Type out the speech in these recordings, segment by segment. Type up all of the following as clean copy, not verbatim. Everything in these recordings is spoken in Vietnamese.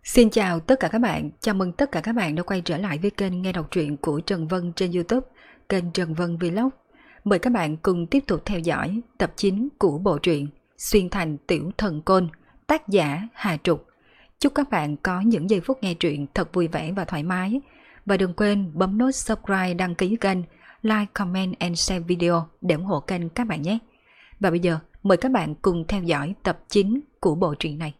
Xin chào tất cả các bạn, chào mừng tất cả các bạn đã quay trở lại với kênh nghe đọc truyện của Trần Vân trên YouTube, kênh Trần Vân Vlog. Mời các bạn cùng tiếp tục theo dõi tập 9 của bộ truyện Xuyên Thành Tiểu Thần Côn, tác giả Hà Trục. Chúc các bạn có những giây phút nghe truyện thật vui vẻ và thoải mái. Và đừng quên bấm nút subscribe, đăng ký kênh, like, comment and share video để ủng hộ kênh các bạn nhé. Và bây giờ mời các bạn cùng theo dõi tập 9 của bộ truyện này.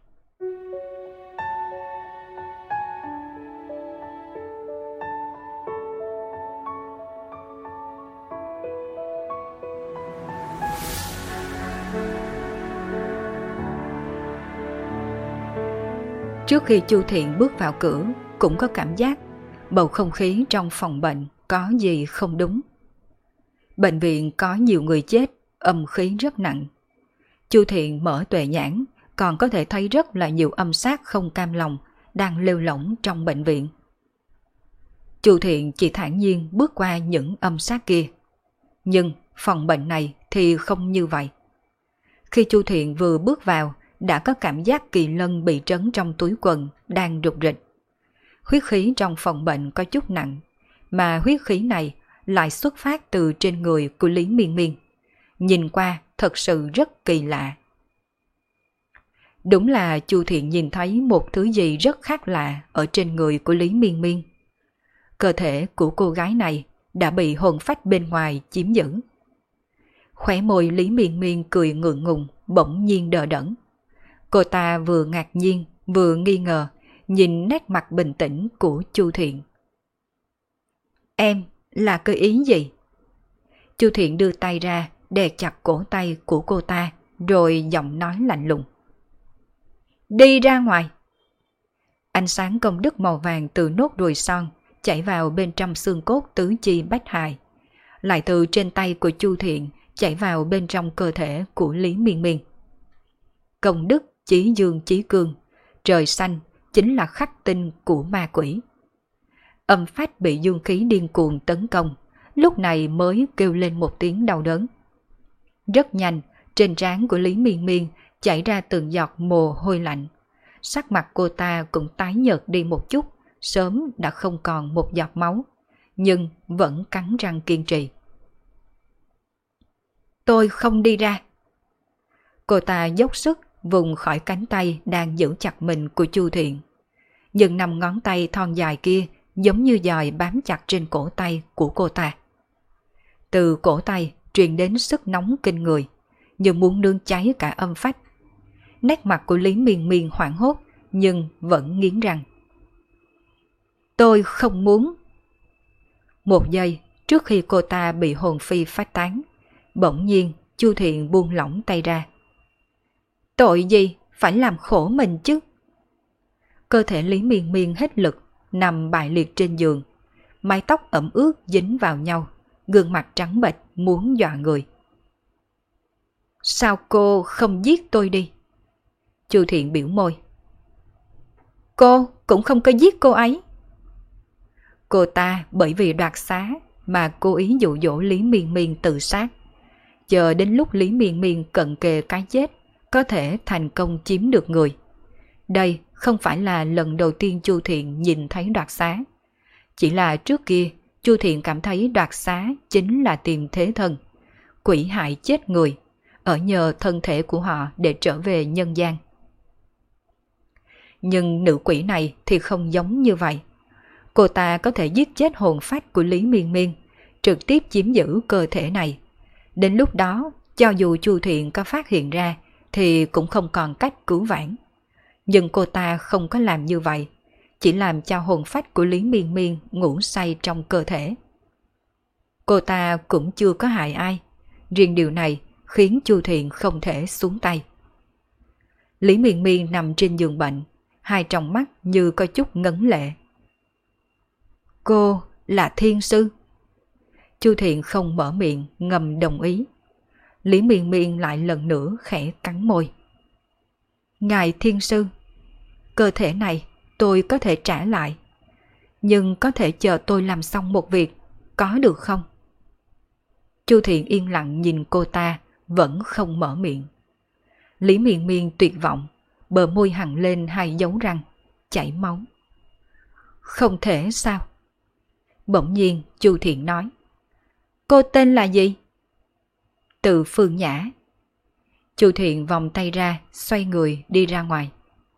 Trước khi Chu Thiện bước vào cửa, cũng có cảm giác bầu không khí trong phòng bệnh có gì không đúng. Bệnh viện có nhiều người chết, âm khí rất nặng. Chu Thiện mở tuệ nhãn, còn có thể thấy rất là nhiều âm sát không cam lòng đang lêu lỏng trong bệnh viện. Chu Thiện chỉ thản nhiên bước qua những âm sát kia. Nhưng phòng bệnh này thì không như vậy. Khi Chu Thiện vừa bước vào, đã có cảm giác kỳ lân bị trấn trong túi quần đang rục rịch. Huyết khí trong phòng bệnh có chút nặng, mà huyết khí này lại xuất phát từ trên người của Lý Miên Miên. Nhìn qua thật sự rất kỳ lạ. Đúng là Chu Thiện nhìn thấy một thứ gì rất khác lạ ở trên người của Lý Miên Miên. Cơ thể của cô gái này đã bị hồn phách bên ngoài chiếm giữ. Khóe môi Lý Miên Miên cười ngượng ngùng, bỗng nhiên đờ đẫn. Cô ta vừa ngạc nhiên, vừa nghi ngờ, nhìn nét mặt bình tĩnh của Chu Thiện. Em là cái ý gì? Chu Thiện đưa tay ra, đè chặt cổ tay của cô ta, rồi giọng nói lạnh lùng. Đi ra ngoài! Ánh sáng công đức màu vàng từ nốt ruồi son chảy vào bên trong xương cốt tứ chi bách hài, lại từ trên tay của Chu Thiện chảy vào bên trong cơ thể của Lý Miên Miên. Công đức chí dương chí cương, trời xanh chính là khắc tinh của ma quỷ. Âm phách bị dương khí điên cuồng tấn công, lúc này mới kêu lên một tiếng đau đớn. Rất nhanh, trên trán của Lý Miên Miên chảy ra từng giọt mồ hôi lạnh. Sắc mặt cô ta cũng tái nhợt đi một chút, sớm đã không còn một giọt máu, nhưng vẫn cắn răng kiên trì. Tôi không đi ra. Cô ta dốc sức vùng khỏi cánh tay đang giữ chặt mình của Chu Thiện. Nhưng 5 ngón tay thon dài kia giống như dòi bám chặt trên cổ tay của cô ta. Từ cổ tay truyền đến sức nóng kinh người, như muốn nướng cháy cả âm phách. Nét mặt của Lý Miên Miên hoảng hốt, nhưng vẫn nghiến răng. Tôi không muốn. Một giây trước khi cô ta bị hồn phi phách tán, bỗng nhiên Chu Thiện buông lỏng tay ra. Tội gì phải làm khổ mình chứ? Cơ thể Lý Miên Miên hết lực, nằm bại liệt trên giường. Mái tóc ẩm ướt dính vào nhau, gương mặt trắng bệch muốn dọa người. Sao cô không giết tôi đi? Chu Thiện biểu môi. Cô cũng không có giết cô ấy. Cô ta bởi vì đoạt xá mà cố ý dụ dỗ Lý Miên Miên tự sát. Chờ đến lúc Lý Miên Miên cận kề cái chết, có thể thành công chiếm được người. Đây không phải là lần đầu tiên Chu Thiện nhìn thấy đoạt xá. Chỉ là trước kia Chu Thiện cảm thấy đoạt xá chính là tìm thế thân, quỷ hại chết người, ở nhờ thân thể của họ để trở về nhân gian. Nhưng nữ quỷ này thì không giống như vậy. Cô ta có thể giết chết hồn phách của Lý Miên Miên, trực tiếp chiếm giữ cơ thể này. Đến lúc đó, cho dù Chu Thiện có phát hiện ra, thì cũng không còn cách cứu vãn. Nhưng cô ta không có làm như vậy, chỉ làm cho hồn phách của Lý Miên Miên ngủ say trong cơ thể. Cô ta cũng chưa có hại ai, riêng điều này khiến Chu Thiện không thể xuống tay. Lý Miên Miên nằm trên giường bệnh, hai tròng mắt như có chút ngấn lệ. Cô là thiên sư? Chu Thiện không mở miệng, ngầm đồng ý. Lý Miên Miên lại lần nữa khẽ cắn môi. Ngài thiên sư, cơ thể này tôi có thể trả lại, nhưng có thể chờ tôi làm xong một việc, có được không? Chu Thiện yên lặng nhìn cô ta, vẫn không mở miệng. Lý Miên Miên tuyệt vọng, bờ môi hằn lên hai dấu răng. chảy máu. Không thể sao? Bỗng nhiên Chu Thiện nói. Cô tên là gì? Từ Phương Nhã. Chu Thiện vòng tay ra, xoay người đi ra ngoài.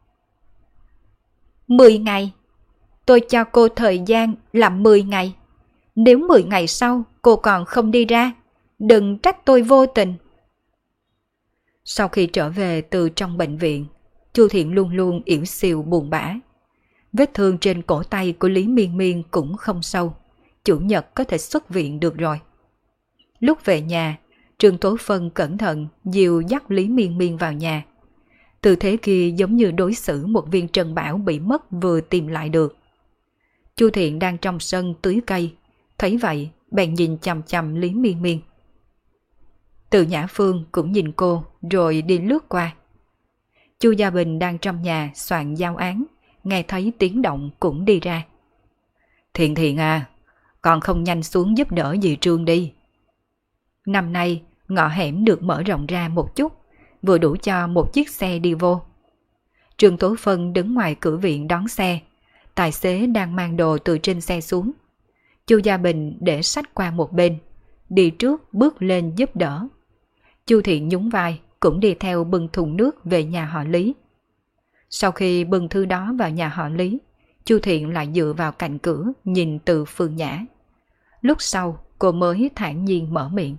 10 ngày. Tôi cho cô thời gian là 10 ngày. Nếu 10 ngày sau cô còn không đi ra, đừng trách tôi vô tình. Sau khi trở về từ trong bệnh viện, Chu Thiện luôn luôn ỉu xìu buồn bã. Vết thương trên cổ tay của Lý Miên Miên cũng không sâu, chủ nhật có thể xuất viện được rồi. Lúc về nhà, Trương Tố Phân cẩn thận dìu dắt Lý Miên Miên vào nhà. Tư thế kia giống như đối xử một viên trân bảo bị mất vừa tìm lại được. Chu Thiện đang trong sân tưới cây, thấy vậy bèn nhìn chằm chằm Lý Miên Miên. Từ Nhã Phương cũng nhìn cô rồi đi lướt qua. Chu Gia Bình đang trong nhà soạn giao án, nghe thấy tiếng động cũng đi ra. Thiện Thiện à, còn không nhanh xuống giúp đỡ dì Trương đi. Năm nay ngõ hẻm được mở rộng ra một chút, vừa đủ cho một chiếc xe đi vô. Trương Tố Phân đứng ngoài cửa viện đón xe, tài xế đang mang đồ từ trên xe xuống. Chu Gia Bình để sách qua một bên, đi trước bước lên giúp đỡ. Chu Thiện nhún vai cũng đi theo bưng thùng nước về nhà họ Lý. Sau khi bưng thư đó vào nhà họ Lý, Chu Thiện lại dựa vào cạnh cửa nhìn Từ Phương Nhã. Lúc sau cô mới thản nhiên mở miệng.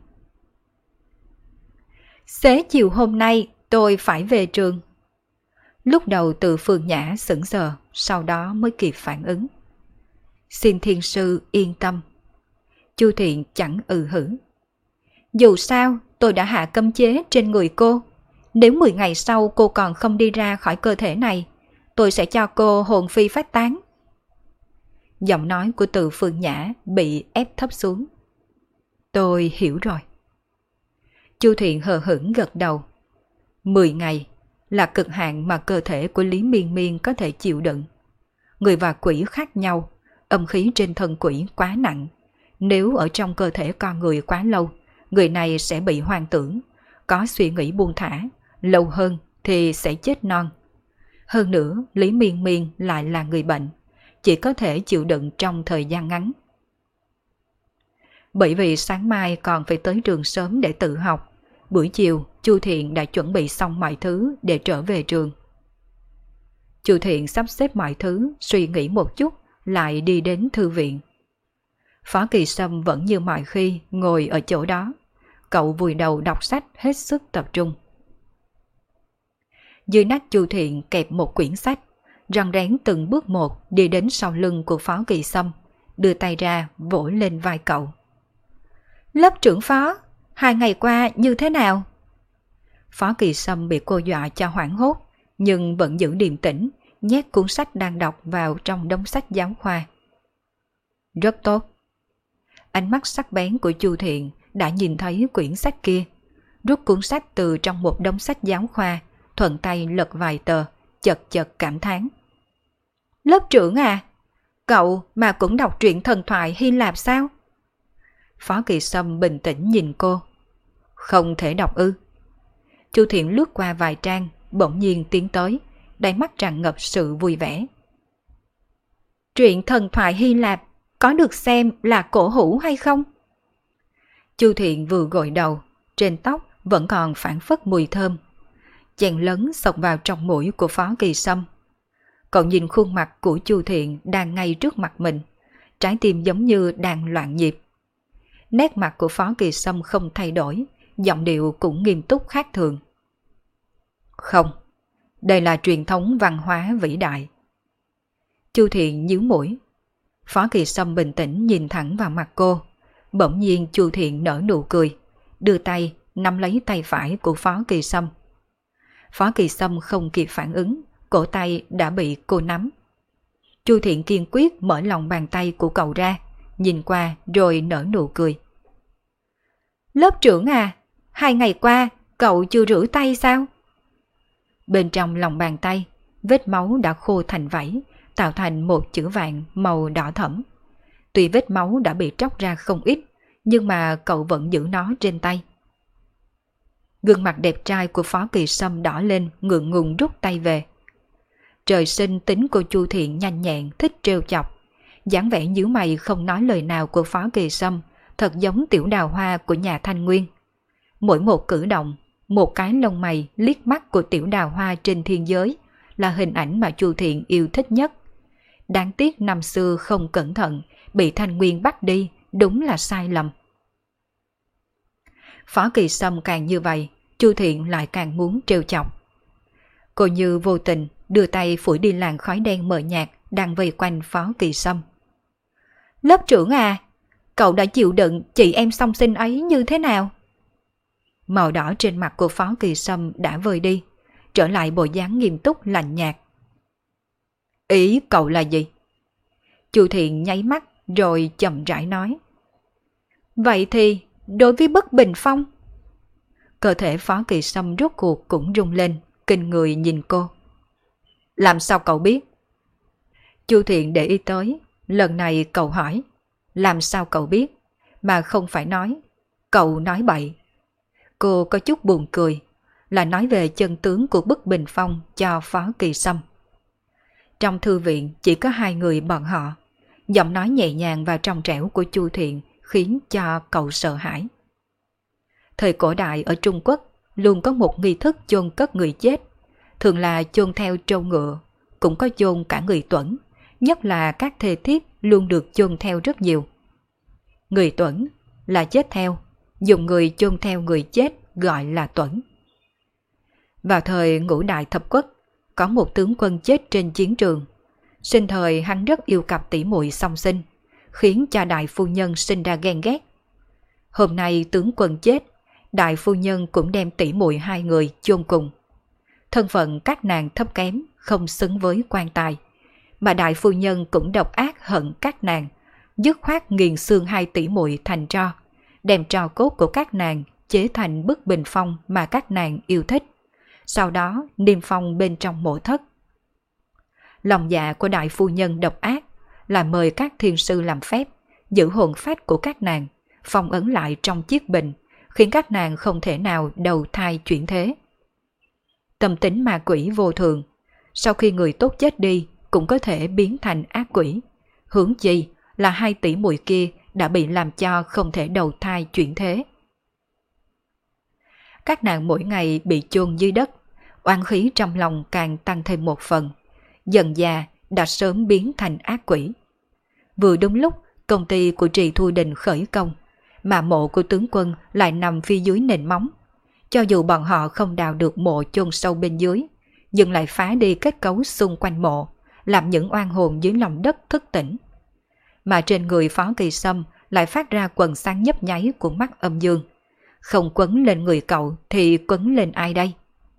Xế chiều hôm nay tôi phải về trường. Lúc đầu Từ Phương Nhã sững sờ, sau đó mới kịp phản ứng. Xin thiên sư yên tâm. Chu Thiện chẳng hử. Dù sao tôi đã hạ cấm chế trên người cô. Nếu 10 ngày sau cô còn không đi ra khỏi cơ thể này, tôi sẽ cho cô hồn phi phách tán. Giọng nói của Từ Phương Nhã bị ép thấp xuống. Tôi hiểu rồi. Chu Thiện hờ hững gật đầu. 10 ngày là cực hạn mà cơ thể của Lý Miên Miên có thể chịu đựng. Người và quỷ khác nhau, âm khí trên thân quỷ quá nặng. Nếu ở trong cơ thể con người quá lâu, người này sẽ bị hoang tưởng, có suy nghĩ buông thả, lâu hơn thì sẽ chết non. Hơn nữa, Lý Miên Miên lại là người bệnh, chỉ có thể chịu đựng trong thời gian ngắn. Bởi vì sáng mai còn phải tới trường sớm để tự học, buổi chiều Chu Thiện đã chuẩn bị xong mọi thứ để trở về trường. Chu Thiện sắp xếp mọi thứ, suy nghĩ một chút, lại đi đến thư viện. Phó Kỳ Sâm vẫn như mọi khi ngồi ở chỗ đó. Cậu vùi đầu đọc sách hết sức tập trung. Dưới nách Chu Thiện kẹp một quyển sách, rón rén từng bước một đi đến sau lưng của Phó Kỳ Sâm, đưa tay ra vỗ lên vai cậu. Lớp trưởng Phó, 2 ngày qua như thế nào? Phó Kỳ Sâm bị cô dọa cho hoảng hốt, nhưng vẫn giữ điềm tĩnh, nhét cuốn sách đang đọc vào trong đống sách giáo khoa. Rất tốt. Ánh mắt sắc bén của Chu Thiện đã nhìn thấy quyển sách kia, rút cuốn sách từ trong một đống sách giáo khoa, thuận tay lật vài tờ, chật chật cảm thán. Lớp trưởng à, cậu mà cũng đọc truyện thần thoại Hy Lạp sao? Phó Kỳ Sâm bình tĩnh nhìn cô. Không thể đọc ư? Chu Thiện lướt qua vài trang, bỗng nhiên tiến tới, đáy mắt tràn ngập sự vui vẻ. Truyện thần thoại Hy Lạp có được xem là cổ hủ hay không? Chu Thiện vừa gội đầu, trên tóc vẫn còn phảng phất mùi thơm. Chèn lớn xộc vào trong mũi của Phó Kỳ Sâm. Cậu nhìn khuôn mặt của Chu Thiện đang ngay trước mặt mình, trái tim giống như đang loạn nhịp. Nét mặt của Phó Kỳ Sâm không thay đổi, giọng điệu cũng nghiêm túc khác thường. Không, đây là truyền thống văn hóa vĩ đại. Chu Thiện nhíu mũi. Phó Kỳ Sâm bình tĩnh nhìn thẳng vào mặt cô. Bỗng nhiên Chu Thiện nở nụ cười, đưa tay nắm lấy tay phải của Phó Kỳ Sâm. Phó Kỳ Sâm không kịp phản ứng, cổ tay đã bị cô nắm. Chu Thiện kiên quyết mở lòng bàn tay của cậu ra, nhìn qua rồi nở nụ cười. Lớp trưởng à, 2 ngày qua cậu chưa rửa tay sao? Bên trong lòng bàn tay, vết máu đã khô thành vảy, tạo thành một chữ vàng màu đỏ thẫm. Tuy vết máu đã bị tróc ra không ít, nhưng mà cậu vẫn giữ nó trên tay. Gương mặt đẹp trai của Phó Kỳ Sâm đỏ lên, ngượng ngùng rút tay về. Trời sinh tính của Chu Thiện nhanh nhẹn, thích trêu chọc. Dáng vẻ nhíu mày không nói lời nào của Phó Kỳ Sâm thật giống tiểu đào hoa của nhà Thanh Nguyên. Mỗi một cử động, một cái lông mày liếc mắt của tiểu đào hoa trên thiên giới là hình ảnh mà Chu Thiện yêu thích nhất. Đáng tiếc năm xưa không cẩn thận, bị Thanh Nguyên bắt đi, đúng là sai lầm. Phó Kỳ Sâm càng như vậy, Chu Thiện lại càng muốn trêu chọc. Cô như vô tình đưa tay phủi đi làn khói đen mờ nhạt đang vây quanh Phó Kỳ Sâm. Lớp trưởng à, cậu đã chịu đựng chị em song sinh ấy như thế nào? Màu đỏ trên mặt của Phó Kỳ Sâm đã vơi đi, trở lại bộ dáng nghiêm túc lạnh nhạt. Ý cậu là gì? Chu Thiện nháy mắt rồi chậm rãi nói. Vậy thì đối với Bất Bình Phong? Cơ thể Phó Kỳ Sâm rốt cuộc cũng rung lên, kinh người nhìn cô. Làm sao cậu biết? Chu Thiện để ý tới, lần này cậu hỏi. Làm sao cậu biết? Mà không phải nói. Cậu nói bậy. Cô có chút buồn cười, là nói về chân tướng của Bất Bình Phong cho Phó Kỳ Sâm. Trong thư viện chỉ có hai người bọn họ. Giọng nói nhẹ nhàng và trong trẻo của Chu Thiện khiến cho cậu sợ hãi. Thời cổ đại ở Trung Quốc luôn có một nghi thức chôn cất người chết, thường là chôn theo trâu ngựa, cũng có chôn cả người tuẫn, nhất là các thê thiếp luôn được chôn theo rất nhiều. Người tuẫn là chết theo, dùng người chôn theo người chết gọi là tuẫn. Vào thời Ngũ Đại Thập Quốc, có một tướng quân chết trên chiến trường. Sinh thời hắn rất yêu cặp tỷ muội song sinh, khiến cho đại phu nhân sinh ra ghen ghét. Hôm nay tướng quân chết, đại phu nhân cũng đem tỷ muội hai người chôn cùng. Thân phận các nàng thấp kém, không xứng với quan tài, mà đại phu nhân cũng độc ác hận các nàng, dứt khoát nghiền xương hai tỷ muội thành tro, đem tro cốt của các nàng chế thành bức bình phong mà các nàng yêu thích, sau đó niêm phong bên trong mộ thất. Lòng dạ của đại phu nhân độc ác là mời các thiên sư làm phép, giữ hồn phách của các nàng, phong ấn lại trong chiếc bình, khiến các nàng không thể nào đầu thai chuyển thế. Tâm tính ma quỷ vô thường, sau khi người tốt chết đi cũng có thể biến thành ác quỷ. Hướng chi là hai tỷ muội kia đã bị làm cho không thể đầu thai chuyển thế. Các nàng mỗi ngày bị chôn dưới đất, oán khí trong lòng càng tăng thêm một phần, dần già đã sớm biến thành ác quỷ. Vừa đúng lúc công ty của Trì Thu Đình khởi công, mà mộ của tướng quân lại nằm phía dưới nền móng. Cho dù bọn họ không đào được mộ chôn sâu bên dưới, nhưng lại phá đi kết cấu xung quanh mộ, làm những oan hồn dưới lòng đất thức tỉnh. Mà trên người Phó Kỳ Sâm lại phát ra quầng sáng nhấp nháy của mắt âm dương. Không quấn lên người cậu thì quấn lên ai đây?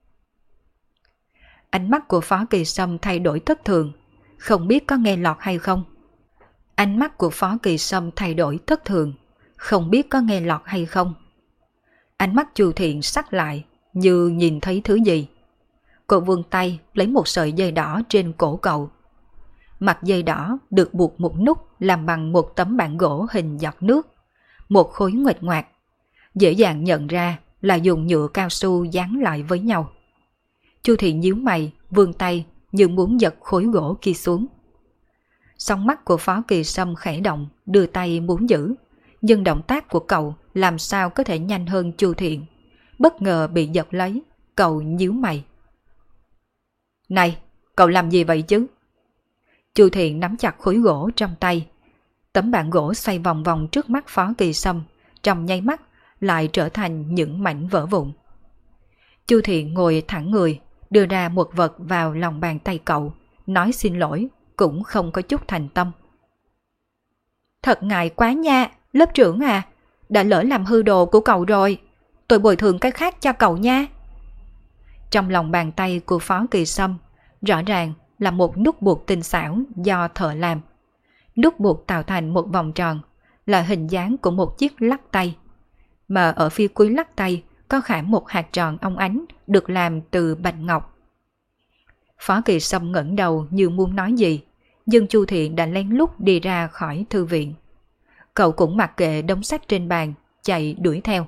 Ánh mắt của Phó Kỳ Sâm thay đổi thất thường, không biết có nghe lọt hay không. Ánh mắt của Phó Kỳ Sâm thay đổi thất thường, không biết có nghe lọt hay không. Ánh mắt Chu Thiện sắc lại, như nhìn thấy thứ gì. Cô vươn tay lấy một sợi dây đỏ trên cổ cậu. Mặt dây đỏ được buộc một nút làm bằng một tấm bảng gỗ hình giọt nước, một khối nguệch ngoạc. Dễ dàng nhận ra là dùng nhựa cao su dán lại với nhau. Chu Thiện nhíu mày, vươn tay như muốn giật khối gỗ kia xuống. Song mắt của Phó Kỳ Sâm khẽ động, đưa tay muốn giữ, nhưng động tác của cậu làm sao có thể nhanh hơn Chu Thiện. Bất ngờ bị giật lấy, cậu nhíu mày. Này, cậu làm gì vậy chứ? Chu Thiện nắm chặt khối gỗ trong tay. Tấm bảng gỗ xoay vòng vòng trước mắt Phó Kỳ Sâm, trong nháy mắt lại trở thành những mảnh vỡ vụn. Chu Thiện ngồi thẳng người, đưa ra một vật vào lòng bàn tay cậu, nói xin lỗi, cũng không có chút thành tâm. Thật ngại quá nha, lớp trưởng à, đã lỡ làm hư đồ của cậu rồi, tôi bồi thường cái khác cho cậu nha. Trong lòng bàn tay của Phó Kỳ Sâm, rõ ràng là một nút buộc tinh xảo do thợ làm. Nút buộc tạo thành một vòng tròn, là hình dáng của một chiếc lắc tay. Mà ở phía cuối lắc tay có khảm một hạt tròn óng ánh được làm từ bạch ngọc. Phó Kỳ Sâm ngẩng đầu như muốn nói gì, nhưng Chu Thiện đã lén lút đi ra khỏi thư viện. Cậu cũng mặc kệ đống sách trên bàn, chạy đuổi theo.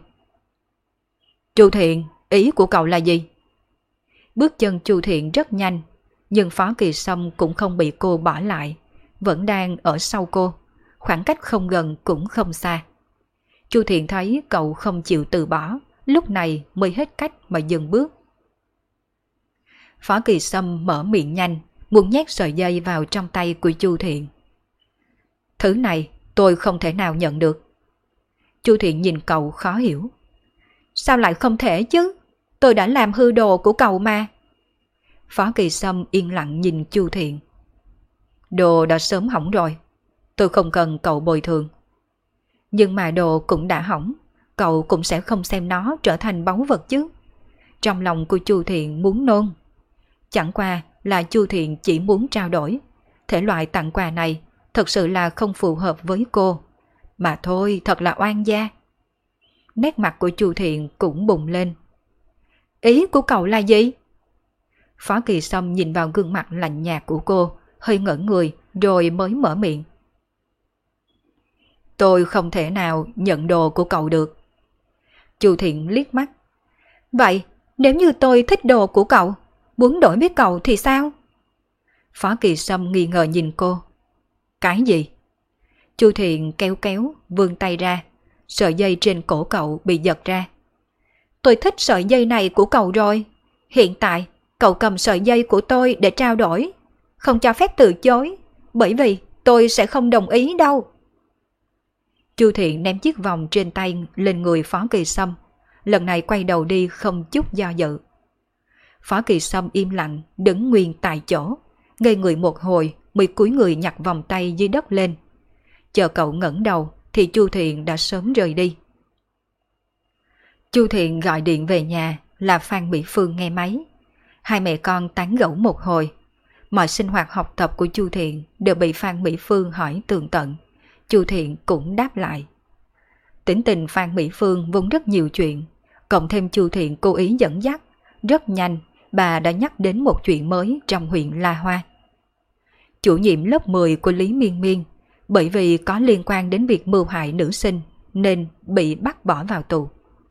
Chu Thiện, ý của cậu là gì? Bước chân Chu Thiện rất nhanh, Nhưng Phó Kỳ Sâm cũng không bị cô bỏ lại, vẫn đang ở sau cô, khoảng cách không gần cũng không xa. Chu Thiện thấy cậu không chịu từ bỏ, lúc này mới hết cách mà dừng bước. Phó Kỳ Sâm mở miệng nhanh, muốn nhét sợi dây vào trong tay của Chu Thiện. Thứ này tôi không thể nào nhận được. Chu Thiện nhìn cậu khó hiểu. Sao lại không thể chứ? Tôi đã làm hư đồ của cậu mà. Phó Kỳ Sâm yên lặng nhìn Chu Thiện. Đồ đã sớm hỏng rồi, tôi không cần cậu bồi thường. Nhưng mà đồ cũng đã hỏng, cậu cũng sẽ không xem nó trở thành báu vật chứ. Trong lòng của Chu Thiện muốn nôn. Chẳng qua là Chu Thiện chỉ muốn trao đổi. Thể loại tặng quà này thật sự là không phù hợp với cô. Mà thôi, thật là oan gia. Nét mặt của Chu Thiện cũng bùng lên. Ý của cậu là gì? Phó Kỳ Sâm nhìn vào gương mặt lạnh nhạt của cô, hơi ngẩn người rồi mới mở miệng. Tôi không thể nào nhận đồ của cậu được. Chu Thiện liếc mắt. Vậy nếu như tôi thích đồ của cậu, muốn đổi với cậu thì sao? Phó Kỳ Sâm nghi ngờ nhìn cô. Cái gì? Chu Thiện kéo kéo, vươn tay ra. Sợi dây trên cổ cậu bị giật ra. Tôi thích sợi dây này của cậu rồi. Hiện tại cậu cầm sợi dây của tôi để trao đổi. Không cho phép từ chối, bởi vì tôi sẽ không đồng ý đâu. Chu Thiện ném chiếc vòng trên tay lên người Phó Kỳ Sâm. Lần này quay đầu đi không chút do dự. Phó Kỳ Sâm im lặng đứng nguyên tại chỗ, ngây người một hồi mới cúi người nhặt vòng tay dưới đất lên. Chờ cậu ngẩng đầu thì Chu Thiện đã sớm rời đi. Chu Thiện gọi điện về nhà là Phan Mỹ Phương nghe máy. Hai mẹ con tán gẫu một hồi. Mọi sinh hoạt học tập của Chu Thiện đều bị Phan Mỹ Phương hỏi tường tận. Chu Thiện cũng đáp lại. Tính tình Phan Mỹ Phương vốn rất nhiều chuyện, cộng thêm Chu Thiện cố ý dẫn dắt, rất nhanh bà đã nhắc đến một chuyện mới trong huyện La Hoa. Chủ nhiệm lớp 10 của Lý Miên Miên bởi vì có liên quan đến việc mưu hại nữ sinh nên bị bắt bỏ vào tù.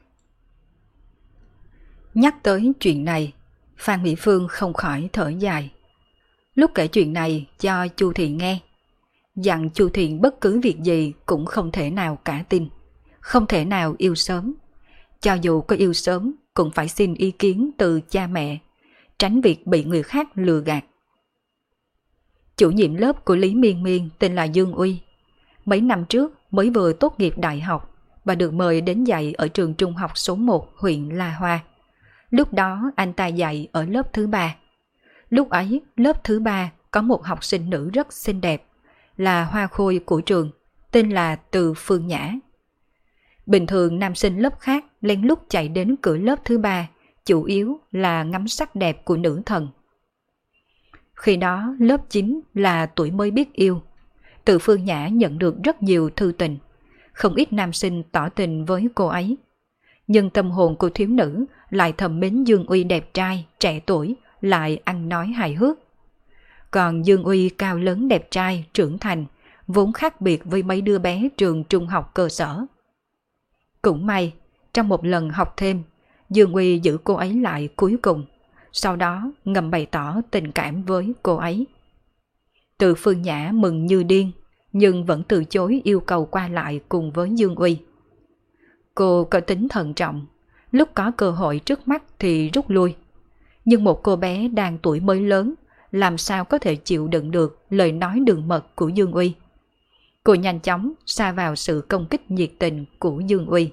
Nhắc tới chuyện này, Phan Mỹ Phương không khỏi thở dài. Lúc kể chuyện này cho Chu Thiện nghe, dặn Chu Thiện bất cứ việc gì cũng không thể nào cả tin, không thể nào yêu sớm. Cho dù có yêu sớm cũng phải xin ý kiến từ cha mẹ, tránh việc bị người khác lừa gạt. Chủ nhiệm lớp của Lý Miên Miên tên là Dương Uy. Mấy năm trước mới vừa tốt nghiệp đại học và được mời đến dạy ở trường trung học số 1 huyện La Hoa. Lúc đó anh ta dạy ở lớp thứ 3. Lúc ấy lớp thứ 3 có một học sinh nữ rất xinh đẹp, là hoa khôi của trường, tên là Từ Phương Nhã. Bình thường nam sinh lớp khác lén lút chạy đến cửa lớp thứ 3, chủ yếu là ngắm sắc đẹp của nữ thần. Khi đó lớp 9 là tuổi mới biết yêu. Từ Phương Nhã nhận được rất nhiều thư tình, không ít nam sinh tỏ tình với cô ấy. Nhưng tâm hồn của thiếu nữ lại thầm mến Dương Uy đẹp trai, trẻ tuổi, lại ăn nói hài hước. Còn Dương Uy cao lớn đẹp trai, trưởng thành, vốn khác biệt với mấy đứa bé trường trung học cơ sở. Cũng may, trong một lần học thêm, Dương Uy giữ cô ấy lại cuối cùng, sau đó ngầm bày tỏ tình cảm với cô ấy. Từ Phương Nhã mừng như điên, nhưng vẫn từ chối yêu cầu qua lại cùng với Dương Uy. Cô có tính thận trọng, lúc có cơ hội trước mắt thì rút lui. Nhưng một cô bé đang tuổi mới lớn, làm sao có thể chịu đựng được lời nói đường mật của Dương Uy. Cô nhanh chóng sa vào sự công kích nhiệt tình của Dương Uy.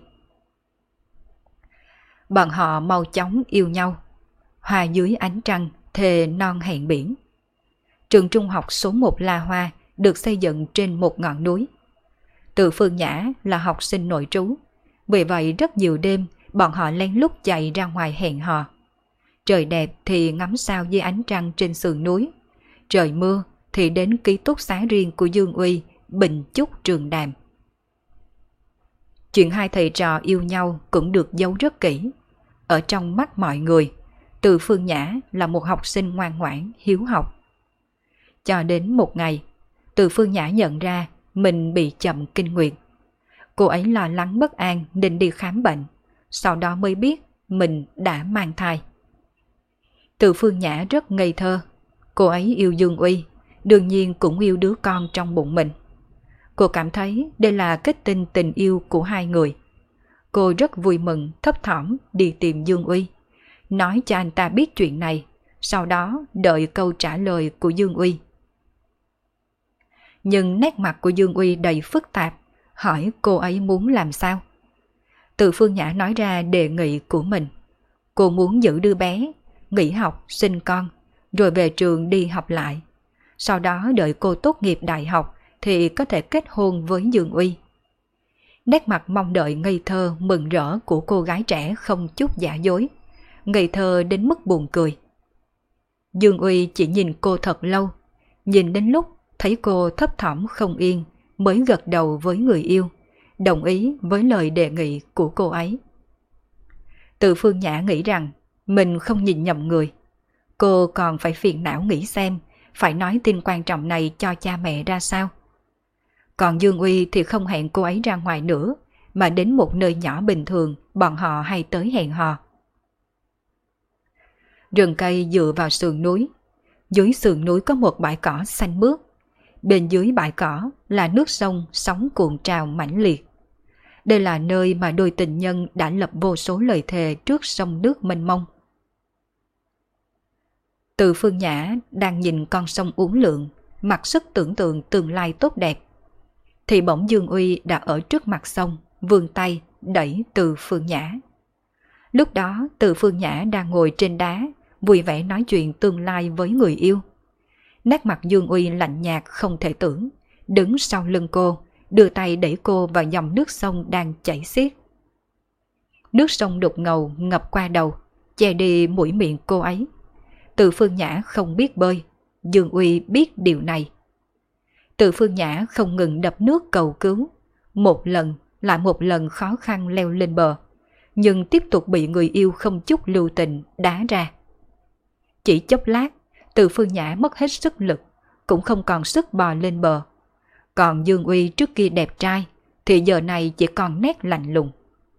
Bọn họ mau chóng yêu nhau, hòa dưới ánh trăng, thề non hẹn biển. Trường trung học số 1 La Hoa được xây dựng trên một ngọn núi. Từ Phương Nhã là học sinh nội trú, vì vậy rất nhiều đêm bọn họ lén lút chạy ra ngoài hẹn hò. Trời đẹp thì ngắm sao dưới ánh trăng trên sườn núi, trời mưa thì đến ký túc xá riêng của Dương Uy, Bình Chúc Trường Đàm. Chuyện hai thầy trò yêu nhau cũng được giấu rất kỹ. Ở trong mắt mọi người, Từ Phương Nhã là một học sinh ngoan ngoãn, hiếu học. Cho đến một ngày, Từ Phương Nhã nhận ra mình bị chậm kinh nguyệt. Cô ấy lo lắng bất an nên đi khám bệnh, sau đó mới biết mình đã mang thai. Từ Phương Nhã rất ngây thơ, Cô ấy yêu Dương Uy, đương nhiên cũng yêu đứa con trong bụng mình. Cô cảm thấy đây là kết tinh tình yêu của hai người. Cô rất vui mừng, thấp thỏm đi tìm Dương Uy, nói cho anh ta biết chuyện này, sau đó đợi câu trả lời của Dương Uy. Nhưng nét mặt của Dương Uy đầy phức tạp, hỏi cô ấy muốn làm sao. Từ Phương Nhã nói ra đề nghị của mình. Cô muốn giữ đứa bé, nghỉ học, sinh con, rồi về trường đi học lại. Sau đó đợi cô tốt nghiệp đại học thì có thể kết hôn với Dương Uy. Nét mặt mong đợi ngây thơ mừng rỡ của cô gái trẻ không chút giả dối, ngây thơ đến mức buồn cười. Dương Uy chỉ nhìn cô thật lâu, nhìn đến lúc thấy cô thấp thỏm không yên mới gật đầu với người yêu, đồng ý với lời đề nghị của cô ấy. Từ Phương Nhã nghĩ rằng mình không nhìn nhầm người. Cô còn phải phiền não nghĩ xem phải nói tin quan trọng này cho cha mẹ ra sao. Còn Dương Uy thì không hẹn cô ấy ra ngoài nữa, mà đến một nơi nhỏ bình thường bọn họ hay tới hẹn hò. Rừng cây dựa vào sườn núi. Dưới sườn núi có một bãi cỏ xanh mướt. Bên dưới bãi cỏ là nước sông sóng cuộn trào mãnh liệt. Đây là nơi mà đôi tình nhân đã lập vô số lời thề trước sông nước mênh mông. Từ Phương Nhã đang nhìn con sông uốn lượn, mặc sức tưởng tượng tương lai tốt đẹp. Thì bỗng Dương Uy đã ở trước mặt sông, vươn tay đẩy Từ Phương Nhã. Lúc đó Từ Phương Nhã đang ngồi trên đá, vui vẻ nói chuyện tương lai với người yêu. Nét mặt Dương Uy lạnh nhạt không thể tưởng, đứng sau lưng cô, đưa tay đẩy cô vào dòng nước sông đang chảy xiết. Nước sông đục ngầu ngập qua đầu, che đi mũi miệng cô ấy. Từ Phương Nhã không biết bơi, Dương Uy biết điều này. Từ Phương Nhã không ngừng đập nước cầu cứu, một lần lại một lần khó khăn leo lên bờ, nhưng tiếp tục bị người yêu không chút lưu tình đá ra. Chỉ chốc lát, Từ Phương Nhã mất hết sức lực, cũng không còn sức bò lên bờ. Còn Dương Uy trước kia đẹp trai, thì giờ này chỉ còn nét lạnh lùng.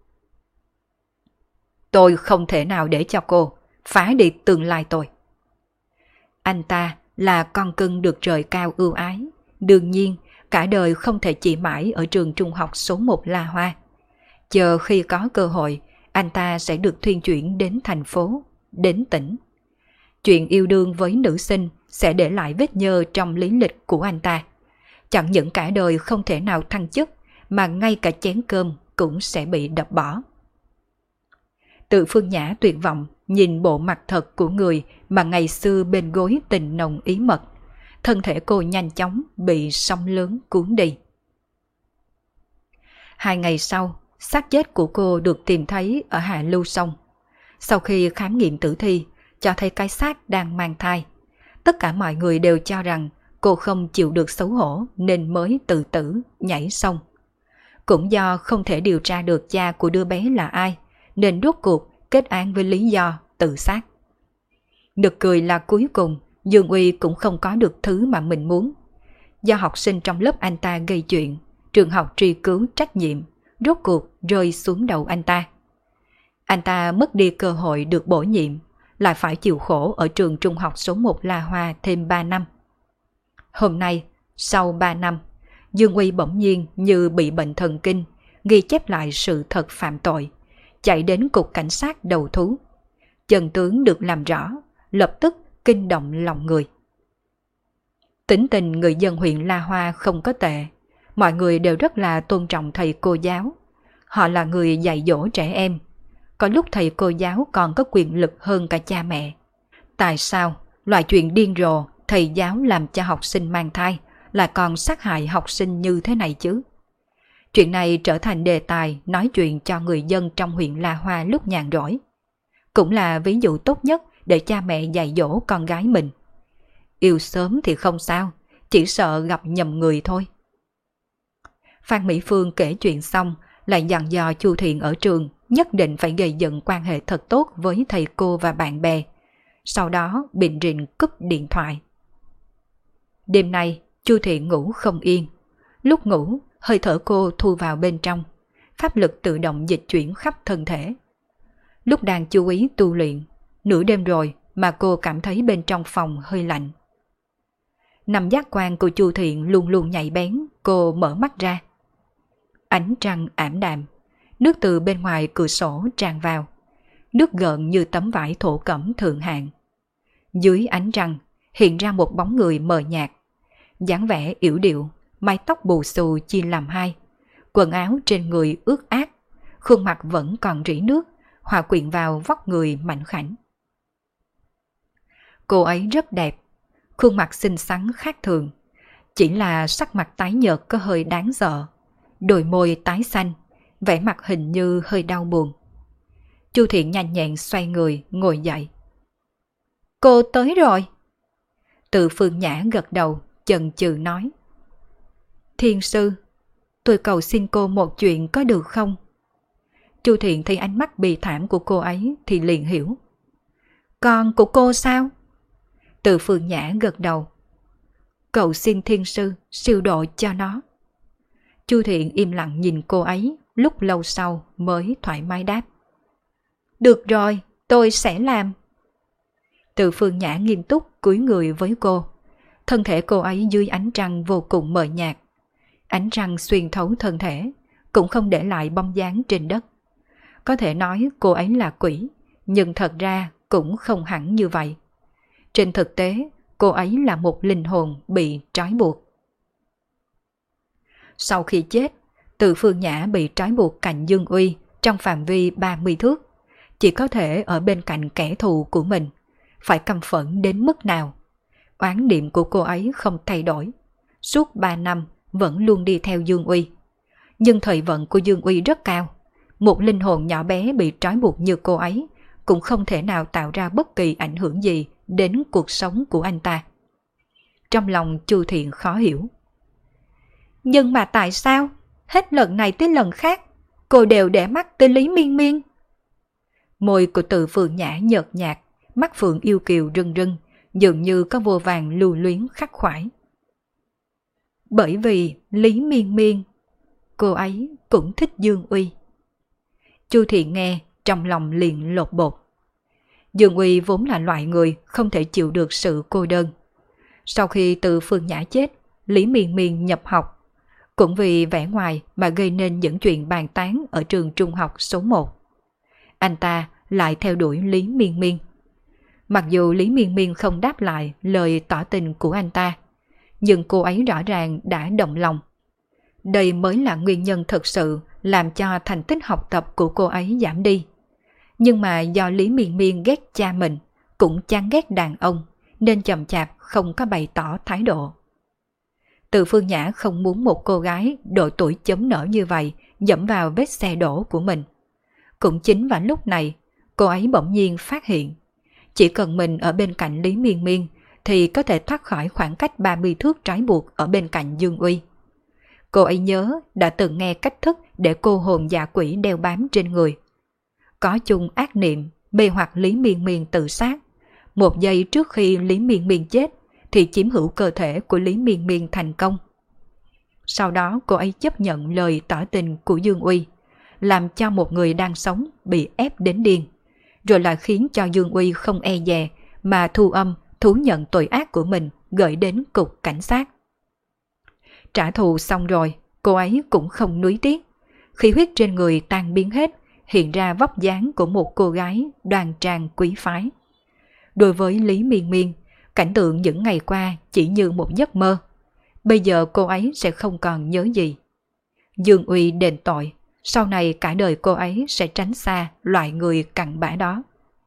Tôi không thể nào để cho cô phá đi tương lai tôi. Anh ta là con cưng được trời cao ưu ái, đương nhiên cả đời không thể chỉ mãi ở trường trung học số 1 La Hoa. Chờ khi có cơ hội, anh ta sẽ được thuyên chuyển đến thành phố, đến tỉnh. Chuyện yêu đương với nữ sinh sẽ để lại vết nhơ trong lý lịch của anh ta. Chẳng những cả đời không thể nào thăng chức, mà ngay cả chén cơm cũng sẽ bị đập bỏ. Từ Phương Nhã tuyệt vọng nhìn bộ mặt thật của người mà ngày xưa bên gối tình nồng ý mật. Thân thể cô nhanh chóng bị sóng lớn cuốn đi. 2 ngày sau, xác chết của cô được tìm thấy ở hạ lưu sông. Sau khi khám nghiệm tử thi, cho thấy cái xác đang mang thai. Tất cả mọi người đều cho rằng cô không chịu được xấu hổ nên mới tự tử nhảy sông. Cũng do không thể điều tra được cha của đứa bé là ai, nên rốt cuộc kết án với lý do tự sát. Nực cười là cuối cùng Dương Uy cũng không có được thứ mà mình muốn. Do học sinh trong lớp anh ta gây chuyện, trường học truy cứu trách nhiệm, rốt cuộc rơi xuống đầu anh ta. Anh ta mất đi cơ hội được bổ nhiệm, lại phải chịu khổ ở trường trung học số 1 La Hoa thêm 3 năm. Hôm nay, sau 3 năm, Dương Uy bỗng nhiên như bị bệnh thần kinh, ghi chép lại sự thật phạm tội, chạy đến cục cảnh sát đầu thú. Chân tướng được làm rõ, lập tức kinh động lòng người. Tính tình người dân huyện La Hoa không có tệ, mọi người đều rất là tôn trọng thầy cô giáo. Họ là người dạy dỗ trẻ em. Có lúc thầy cô giáo còn có quyền lực hơn cả cha mẹ. Tại sao loại chuyện điên rồ thầy giáo làm cho học sinh mang thai lại còn sát hại học sinh như thế này chứ? Chuyện này trở thành đề tài nói chuyện cho người dân trong huyện La Hoa lúc nhàn rỗi. Cũng là ví dụ tốt nhất để cha mẹ dạy dỗ con gái mình. Yêu sớm thì không sao, chỉ sợ gặp nhầm người thôi. Phan Mỹ Phương kể chuyện xong lại dặn dò Chu Thiện ở trường nhất định phải gây dựng quan hệ thật tốt với thầy cô và bạn bè. Sau đó bịn rịn cúp điện thoại. Đêm nay Chu Thiện ngủ không yên. Lúc ngủ hơi thở cô thu vào bên trong, pháp lực tự động dịch chuyển khắp thân thể. Lúc đang chú ý tu luyện, nửa đêm rồi mà cô cảm thấy bên trong phòng hơi lạnh, Nằm giác quan của Chu Thiện luôn luôn nhạy bén, cô mở mắt ra. Ánh trăng ảm đạm, nước từ bên ngoài cửa sổ tràn vào. Nước gợn như tấm vải thổ cẩm thượng hạng. Dưới ánh trăng hiện ra một bóng người mờ nhạt. Dáng vẻ yểu điệu, mái tóc bù xù chia làm hai. Quần áo trên người ướt át, khuôn mặt vẫn còn rỉ nước, hòa quyện vào vóc người mảnh khảnh. Cô ấy rất đẹp, khuôn mặt xinh xắn khác thường. Chỉ là sắc mặt tái nhợt có hơi đáng sợ, đôi môi tái xanh, vẻ mặt hình như hơi đau buồn. Chu Thiện nhanh nhẹn xoay người, ngồi dậy. Cô tới rồi. Từ Phương Nhã gật đầu, chần chừ nói. Thiên sư, tôi cầu xin cô một chuyện có được không? Chu Thiện thấy ánh mắt bi thảm của cô ấy thì liền hiểu. Con của cô sao? Từ Phương Nhã gật đầu. Cầu xin thiên sư siêu độ cho nó. Chu Thiện im lặng nhìn cô ấy, lúc lâu sau mới thoải mái đáp. Được rồi, tôi sẽ làm. Từ Phương Nhã nghiêm túc cúi người với cô. Thân thể cô ấy dưới ánh trăng vô cùng mờ nhạt. Ánh trăng xuyên thấu thân thể, cũng không để lại bóng dáng trên đất. Có thể nói cô ấy là quỷ, nhưng thật ra cũng không hẳn như vậy. Trên thực tế, cô ấy là một linh hồn bị trói buộc. Sau khi chết, Từ Phương Nhã bị trói buộc cạnh Dương Uy trong phạm vi 30 thước. Chỉ có thể ở bên cạnh kẻ thù của mình. Phải căm phẫn đến mức nào? Oán niệm của cô ấy không thay đổi. Suốt 3 năm vẫn luôn đi theo Dương Uy. Nhưng thời vận của Dương Uy rất cao. Một linh hồn nhỏ bé bị trói buộc như cô ấy cũng không thể nào tạo ra bất kỳ ảnh hưởng gì đến cuộc sống của anh ta. Trong lòng Chu Thiện khó hiểu. Nhưng mà tại sao? Hết lần này tới lần khác, cô đều để mắt tới Lý Miên Miên. Môi của Từ Phương Nhã nhợt nhạt, mắt phượng yêu kiều rưng rưng, dường như có vô vàng lưu luyến khắc khoải. Bởi vì Lý Miên Miên, cô ấy cũng thích Dương Uy. Chu Thiện nghe, trong lòng liền lột bột. Dương Uy vốn là loại người không thể chịu được sự cô đơn. Sau khi Từ Phương Nhã chết, Lý Miên Miên nhập học. Cũng vì vẻ ngoài mà gây nên những chuyện bàn tán ở trường trung học số 1. Anh ta lại theo đuổi Lý Miên Miên. Mặc dù Lý Miên Miên không đáp lại lời tỏ tình của anh ta, nhưng cô ấy rõ ràng đã động lòng. Đây mới là nguyên nhân thực sự làm cho thành tích học tập của cô ấy giảm đi. Nhưng mà do Lý Miên Miên ghét cha mình, cũng chán ghét đàn ông, nên chậm chạp không có bày tỏ thái độ. Từ Phương Nhã không muốn một cô gái độ tuổi chấm nở như vậy dẫm vào vết xe đổ của mình. Cũng chính vào lúc này, cô ấy bỗng nhiên phát hiện. Chỉ cần mình ở bên cạnh Lý Miên Miên thì có thể thoát khỏi khoảng cách 30 thước trói buộc ở bên cạnh Dương Uy. Cô ấy nhớ đã từng nghe cách thức để cô hồn dạ quỷ đeo bám trên người. Có chung ác niệm, mê hoặc Lý Miên Miên tự sát. Một giây trước khi Lý Miên Miên chết thì chiếm hữu cơ thể của Lý Miên Miên thành công. Sau đó cô ấy chấp nhận lời tỏ tình của Dương Uy, làm cho một người đang sống bị ép đến điên, rồi lại khiến cho Dương Uy không e dè mà thu âm thú nhận tội ác của mình gửi đến cục cảnh sát. Trả thù xong rồi, cô ấy cũng không nuối tiếc. Khí huyết trên người tan biến hết, hiện ra vóc dáng của một cô gái đoan trang quý phái. Đối với Lý Miên Miên, cảnh tượng những ngày qua chỉ như một giấc mơ. Bây giờ cô ấy sẽ không còn nhớ gì. Dương Uy đền tội, sau này cả đời cô ấy sẽ tránh xa loại người cặn bã đó.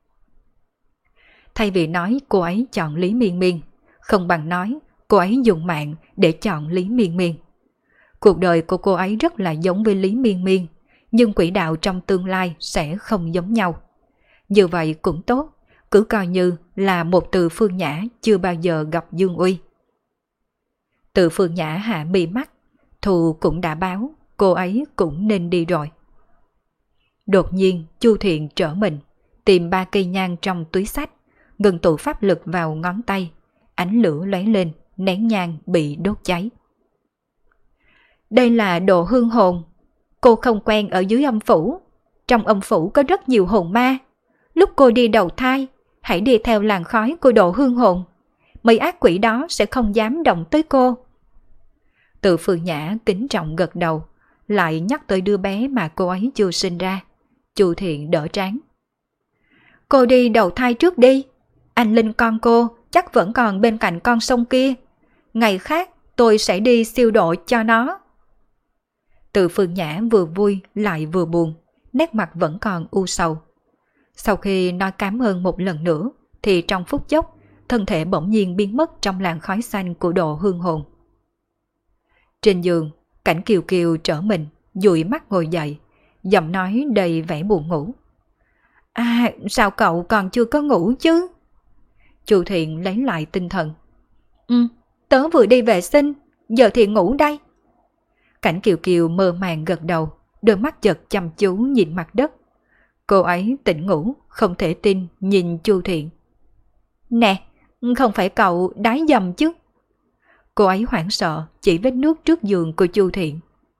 Thay vì nói cô ấy chọn Lý Miên Miên, không bằng nói cô ấy dùng mạng để chọn Lý Miên Miên. Cuộc đời của cô ấy rất là giống với Lý Miên Miên, nhưng quỹ đạo trong tương lai sẽ không giống nhau. Như vậy cũng tốt, cứ coi như là một Từ Phương Nhã chưa bao giờ gặp Dương Uy. Từ Phương Nhã hạ mi mắt, thù cũng đã báo, cô ấy cũng nên đi rồi. Đột nhiên Chu Thiện trở mình, tìm 3 cây nhang trong túi xách, ngừng tụ pháp lực vào ngón tay, ánh lửa lóe lên, nén nhang bị đốt cháy. Đây là đồ hương hồn, cô không quen ở dưới âm phủ, trong âm phủ có rất nhiều hồn ma. Lúc cô đi đầu thai, hãy đi theo làn khói của đồ hương hồn. mấy ác quỷ đó sẽ không dám động tới cô. Từ Phương Nhã kính trọng gật đầu, lại nhắc tới đứa bé mà cô ấy chưa sinh ra. Chu Thiện đỡ trán. Cô đi đầu thai trước đi, anh Linh con cô chắc vẫn còn bên cạnh con sông kia. Ngày khác tôi sẽ đi siêu độ cho nó. Từ Phương Nhã vừa vui lại vừa buồn, nét mặt vẫn còn u sầu. Sau khi nói cảm ơn một lần nữa, thì trong phút chốc, thân thể bỗng nhiên biến mất trong làn khói xanh của độ hương hồn. Trên giường, Cảnh Kiều Kiều trở mình, dụi mắt ngồi dậy, giọng nói đầy vẻ buồn ngủ. À, sao cậu còn chưa có ngủ chứ? Chu Thiện lấy lại tinh thần. Tớ vừa đi vệ sinh, giờ thì ngủ đây. Cảnh Kiều Kiều mơ màng gật đầu, đôi mắt chợt chăm chú nhìn mặt đất. Cô ấy tỉnh ngủ, không thể tin nhìn Chu Thiện. Nè, không phải cậu đái dầm chứ? Cô ấy hoảng sợ chỉ vết nước trước giường của Chu Thiện.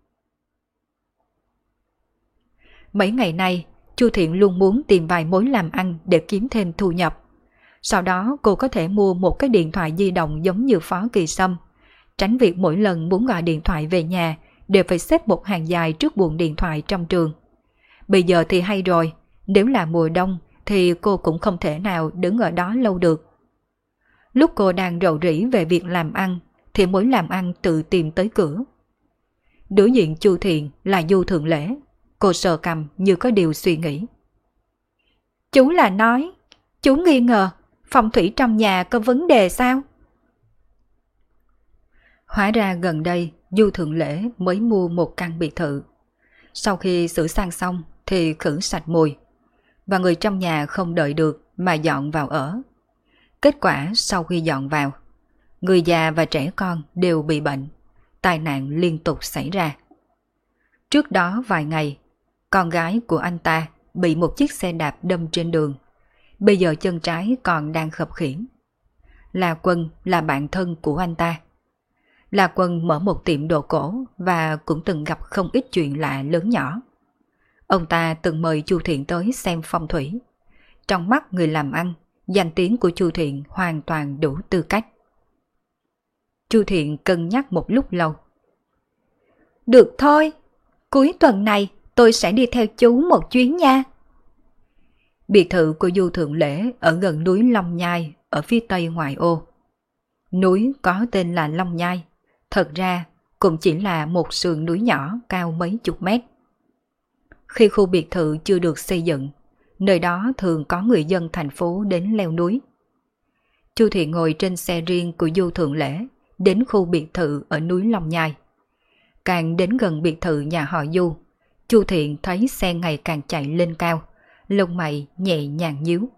Mấy ngày nay, Chu Thiện luôn muốn tìm vài mối làm ăn để kiếm thêm thu nhập. Sau đó cô có thể mua một cái điện thoại di động giống như Phó Kỳ Sâm, tránh việc mỗi lần muốn gọi điện thoại về nhà đều phải xếp một hàng dài trước buồng điện thoại trong trường. Bây giờ thì hay rồi, nếu là mùa đông thì cô cũng không thể nào đứng ở đó lâu được. Lúc cô đang rầu rĩ về việc làm ăn thì mối làm ăn tự tìm tới cửa. Đối diện Chu Thiện là Du Thượng Lễ. Cô sờ cằm như có điều suy nghĩ. Chú là nói, chú nghi ngờ phong thủy trong nhà có vấn đề sao? Hóa ra gần đây Du Thượng Lễ mới mua một căn biệt thự. Sau khi sửa sang xong thì khử sạch mùi, và người trong nhà không đợi được mà dọn vào ở. Kết quả sau khi dọn vào, người già và trẻ con đều bị bệnh, tai nạn liên tục xảy ra. Trước đó vài ngày, con gái của anh ta bị một chiếc xe đạp đâm trên đường. Bây giờ chân trái còn đang khập khiễng. La Quân là bạn thân của anh ta. La Quân mở một tiệm đồ cổ và cũng từng gặp không ít chuyện lạ lớn nhỏ. Ông ta từng mời Chu Thiện tới xem phong thủy. Trong mắt người làm ăn, danh tiếng của Chu Thiện hoàn toàn đủ tư cách. Chu Thiện cân nhắc một lúc lâu. Được thôi, cuối tuần này tôi sẽ đi theo chú một chuyến nha. Biệt thự của Du Thượng Lễ ở gần núi Long Nhai ở phía tây ngoại ô. Núi có tên là Long Nhai, thật ra cũng chỉ là một sườn núi nhỏ cao mấy chục mét. Khi khu biệt thự chưa được xây dựng, nơi đó thường có người dân thành phố đến leo núi. Chu Thiện ngồi trên xe riêng của Du Thượng Lễ đến khu biệt thự ở núi Long Nhai. Càng đến gần biệt thự nhà họ Du, Chu Thiện thấy xe ngày càng chạy lên cao, lông mày nhẹ nhàng nhíu.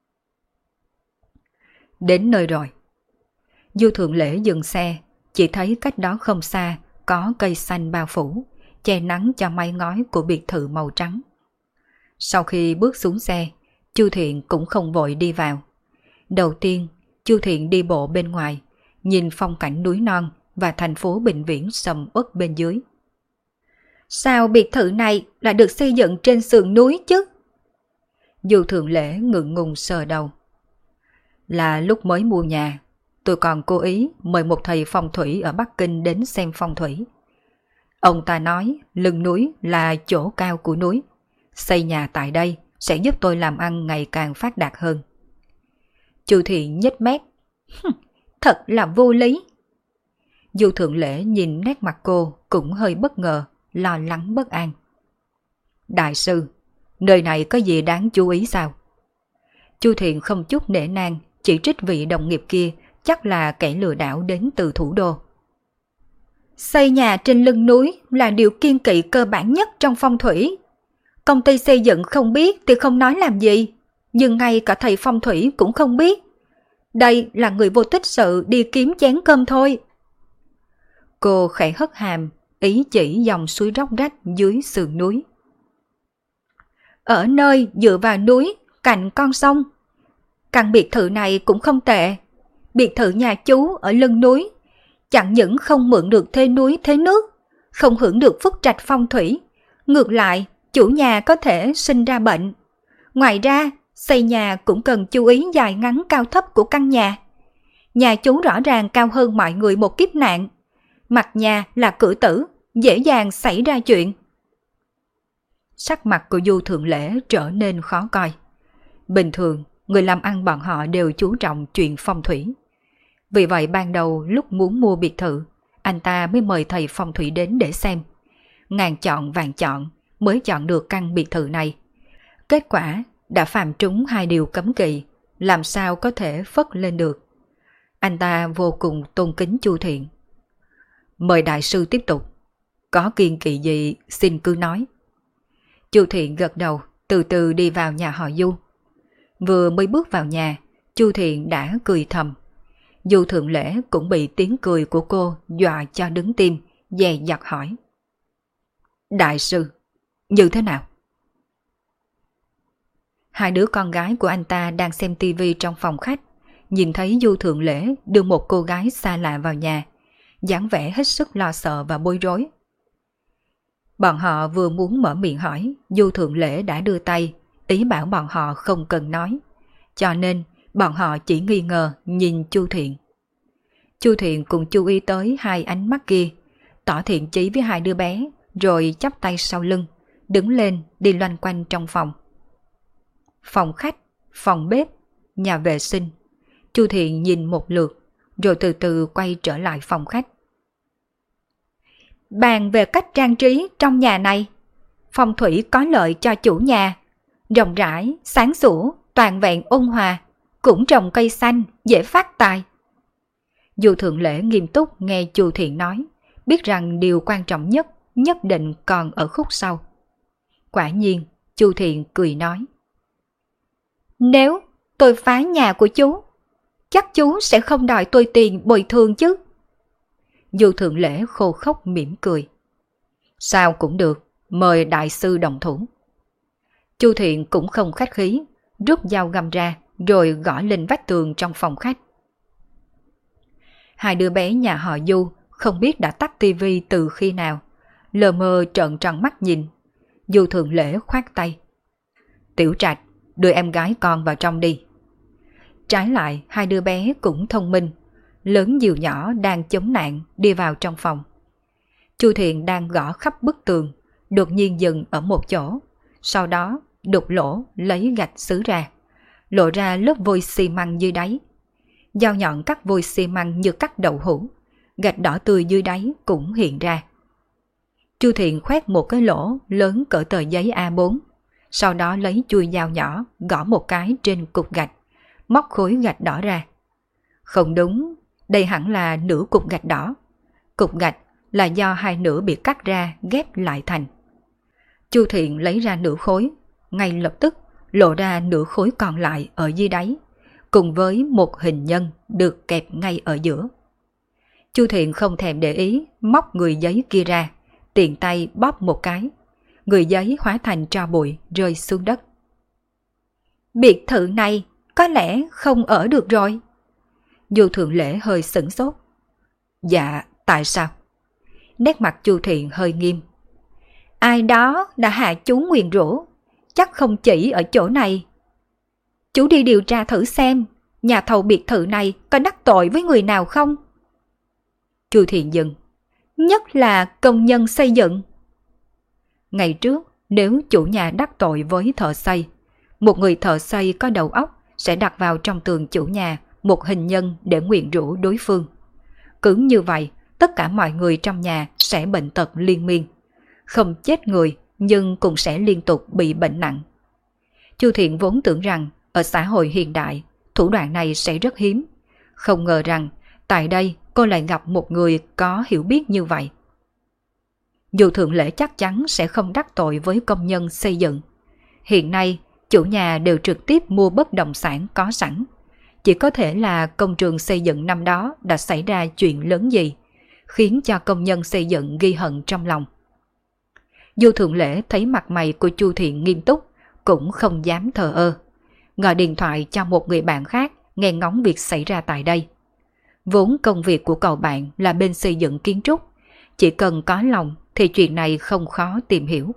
Đến nơi rồi. Du Thượng Lễ dừng xe, chỉ thấy cách đó không xa có cây xanh bao phủ, che nắng cho mái ngói của biệt thự màu trắng. Sau khi bước xuống xe, Chu Thiện cũng không vội đi vào. Đầu tiên, Chu Thiện đi bộ bên ngoài, nhìn phong cảnh núi non và thành phố Bình Viễn sầm uất bên dưới. Sao biệt thự này lại được xây dựng trên sườn núi chứ? Du Thượng Lễ ngượng ngùng sờ đầu. Là lúc mới mua nhà, tôi còn cố ý mời một thầy phong thủy ở Bắc Kinh đến xem phong thủy. Ông ta nói lưng núi là chỗ cao của núi. Xây nhà tại đây sẽ giúp tôi làm ăn ngày càng phát đạt hơn. Chu Thiện nhếch mép. Thật là vô lý. Du Thượng Lễ nhìn nét mặt cô cũng hơi bất ngờ, lo lắng bất an. Đại sư, nơi này có gì đáng chú ý sao? Chu Thiện không chút nể nang, chỉ trích vị đồng nghiệp kia chắc là kẻ lừa đảo đến từ thủ đô. Xây nhà trên lưng núi là điều kiêng kỵ cơ bản nhất trong phong thủy. Công ty xây dựng không biết thì không nói làm gì, nhưng ngay cả thầy phong thủy cũng không biết. Đây là người vô tích sự đi kiếm chén cơm thôi. Cô khẽ hất hàm, ý chỉ dòng suối róc rách dưới sườn núi. Ở nơi dựa vào núi, cạnh con sông. Căn biệt thự này cũng không tệ. Biệt thự nhà chú ở lưng núi, chẳng những không mượn được thế núi thế nước, không hưởng được phúc trạch phong thủy, ngược lại chủ nhà có thể sinh ra bệnh. Ngoài ra, xây nhà cũng cần chú ý dài ngắn cao thấp của căn nhà. Nhà chú rõ ràng cao hơn mọi người một kiếp nạn. Mặt nhà là cửa tử, dễ dàng xảy ra chuyện. Sắc mặt của Du Thượng Lễ trở nên khó coi. Bình thường, người làm ăn bọn họ đều chú trọng chuyện phong thủy. Vì vậy ban đầu lúc muốn mua biệt thự, anh ta mới mời thầy phong thủy đến để xem. Ngàn chọn vạn chọn mới chọn được căn biệt thự này. Kết quả đã phạm trúng 2 điều cấm kỵ, làm sao có thể phất lên được. Anh ta vô cùng tôn kính Chu Thiện. Mời đại sư tiếp tục. Có kiêng kỵ gì xin cứ nói. Chu Thiện gật đầu, từ từ đi vào nhà họ Du. Vừa mới bước vào nhà, Chu Thiện đã cười thầm. Du Thượng Lễ cũng bị tiếng cười của cô dọa cho đứng tim, dè dặt hỏi. Đại sư, như thế nào? 2 đứa con gái của anh ta đang xem tivi trong phòng khách, nhìn thấy Du Thượng Lễ đưa một cô gái xa lạ vào nhà, dáng vẻ hết sức lo sợ và bối rối. Bọn họ vừa muốn mở miệng hỏi, Du Thượng Lễ đã đưa tay, ý bảo bọn họ không cần nói. Cho nên, bọn họ chỉ nghi ngờ nhìn Chu Thiện. Chu Thiện cũng chú ý tới 2 ánh mắt kia, tỏ thiện chí với 2 đứa bé, rồi chắp tay sau lưng, đứng lên đi loanh quanh trong phòng. Phòng khách, phòng bếp, nhà vệ sinh. Chu Thiện nhìn một lượt, rồi từ từ quay trở lại phòng khách. Bàn về cách trang trí trong nhà này, phong thủy có lợi cho chủ nhà. Rộng rãi, sáng sủa, toàn vẹn ôn hòa, cũng trồng cây xanh, dễ phát tài. Du Thượng Lễ nghiêm túc nghe Chu Thiện nói, biết rằng điều quan trọng nhất định còn ở khúc sau. Quả nhiên, Chu Thiện cười nói. Nếu tôi phá nhà của chú, chắc chú sẽ không đòi tôi tiền bồi thường chứ? Du Thượng Lễ khô khốc mỉm cười. Sao cũng được, mời đại sư đồng thủ. Chu Thiện cũng không khách khí, rút dao găm ra rồi gõ lên vách tường trong phòng khách. 2 đứa bé nhà họ Du không biết đã tắt tivi từ khi nào, lờ mờ trợn tròn mắt nhìn. Du Thượng Lễ khoát tay. Tiểu Trạch, đưa em gái con vào trong đi. Trái lại 2 đứa bé cũng thông minh, lớn dìu nhỏ đang chống nạn đi vào trong phòng. Chu Thiện đang gõ khắp bức tường, đột nhiên dừng ở một chỗ, sau đó đục lỗ lấy gạch xứ ra, lộ ra lớp vôi xi măng dưới đáy. Dao nhọn cắt vôi xi măng như cắt đậu hũ, gạch đỏ tươi dưới đáy cũng hiện ra. Chu Thiện khoét một cái lỗ lớn cỡ tờ giấy A4, sau đó lấy chuôi dao nhỏ gõ một cái trên cục gạch, móc khối gạch đỏ ra. Không đúng, đây hẳn là nửa cục gạch đỏ. Cục gạch là do 2 nửa bị cắt ra ghép lại thành. Chu Thiện lấy ra nửa khối, ngay lập tức lộ ra nửa khối còn lại ở dưới đáy, cùng với một hình nhân được kẹp ngay ở giữa. Chu Thiện không thèm để ý, móc người giấy kia ra, tiện tay bóp một cái. Người giấy hóa thành tro bụi rơi xuống đất. Biệt thự này có lẽ không ở được rồi. Du Thượng Lễ hơi sửng sốt. Dạ, tại sao? Nét mặt Chu Thiện hơi nghiêm. Ai đó đã hạ chú nguyền rủa, chắc không chỉ ở chỗ này. Chú đi điều tra thử xem, nhà thầu biệt thự này có đắc tội với người nào không? Chu Thiện dừng. Nhất là công nhân xây dựng. Ngày trước, nếu chủ nhà đắc tội với thợ xây, một người thợ xây có đầu óc sẽ đặt vào trong tường chủ nhà một hình nhân để nguyền rủa đối phương. Cứ như vậy, tất cả mọi người trong nhà sẽ bệnh tật liên miên. Không chết người nhưng cũng sẽ liên tục bị bệnh nặng. Chu Thiện vốn tưởng rằng ở xã hội hiện đại, thủ đoạn này sẽ rất hiếm. Không ngờ rằng tại đây cô lại gặp một người có hiểu biết như vậy. Dù Thượng Lễ chắc chắn sẽ không đắc tội với công nhân xây dựng. Hiện nay, chủ nhà đều trực tiếp mua bất động sản có sẵn. Chỉ có thể là công trường xây dựng năm đó đã xảy ra chuyện lớn gì, khiến cho công nhân xây dựng ghi hận trong lòng. Du Thượng Lễ thấy mặt mày của Chu Thiện nghiêm túc, cũng không dám thờ ơ. Gọi điện thoại cho một người bạn khác nghe ngóng việc xảy ra tại đây. Vốn công việc của cậu bạn là bên xây dựng kiến trúc, chỉ cần có lòng thì chuyện này không khó tìm hiểu.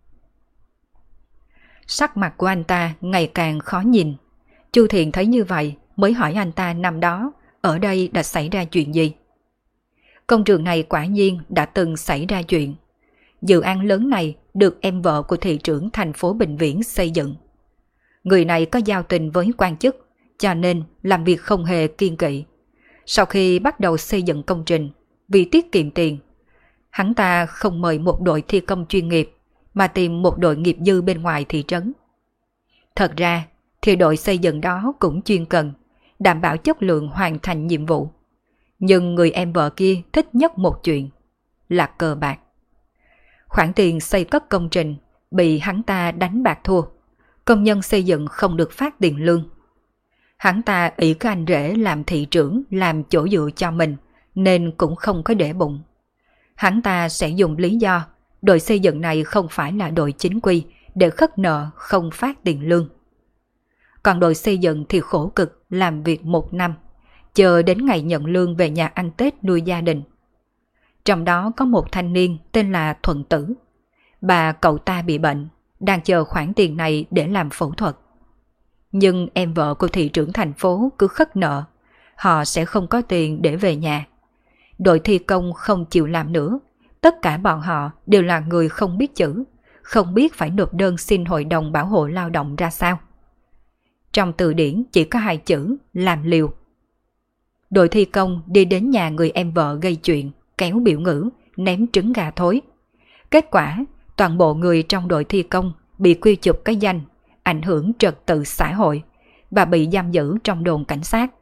Sắc mặt của anh ta ngày càng khó nhìn. Chu Thiện thấy như vậy mới hỏi anh ta năm đó ở đây đã xảy ra chuyện gì. Công trường này quả nhiên đã từng xảy ra chuyện. Dự án lớn này được em vợ của thị trưởng thành phố Bình Viễn xây dựng. Người này có giao tình với quan chức, cho nên làm việc không hề kiêng kỵ. Sau khi bắt đầu xây dựng công trình, vì tiết kiệm tiền, hắn ta không mời một đội thi công chuyên nghiệp, mà tìm một đội nghiệp dư bên ngoài thị trấn. Thật ra, thì đội xây dựng đó cũng chuyên cần, đảm bảo chất lượng hoàn thành nhiệm vụ. Nhưng người em vợ kia thích nhất một chuyện, là cờ bạc. Khoản tiền xây cất công trình bị hắn ta đánh bạc thua, công nhân xây dựng không được phát tiền lương. Hắn ta ỷ cái anh rể làm thị trưởng làm chỗ dựa cho mình, nên cũng không có để bụng. Hắn ta sẽ dùng lý do đội xây dựng này không phải là đội chính quy để khất nợ không phát tiền lương. Còn đội xây dựng thì khổ cực làm việc 1 năm, chờ đến ngày nhận lương về nhà ăn Tết nuôi gia đình. Trong đó có một thanh niên tên là Thuận Tử. Bà cậu ta bị bệnh, đang chờ khoản tiền này để làm phẫu thuật. Nhưng em vợ của thị trưởng thành phố cứ khất nợ, họ sẽ không có tiền để về nhà. Đội thi công không chịu làm nữa, tất cả bọn họ đều là người không biết chữ, không biết phải nộp đơn xin hội đồng bảo hộ lao động ra sao. Trong từ điển chỉ có 2 chữ làm liều. Đội thi công đi đến nhà người em vợ gây chuyện, kéo biểu ngữ, ném trứng gà thối. Kết quả, toàn bộ người trong đội thi công bị quy chụp cái danh ảnh hưởng trật tự xã hội và bị giam giữ trong đồn cảnh sát.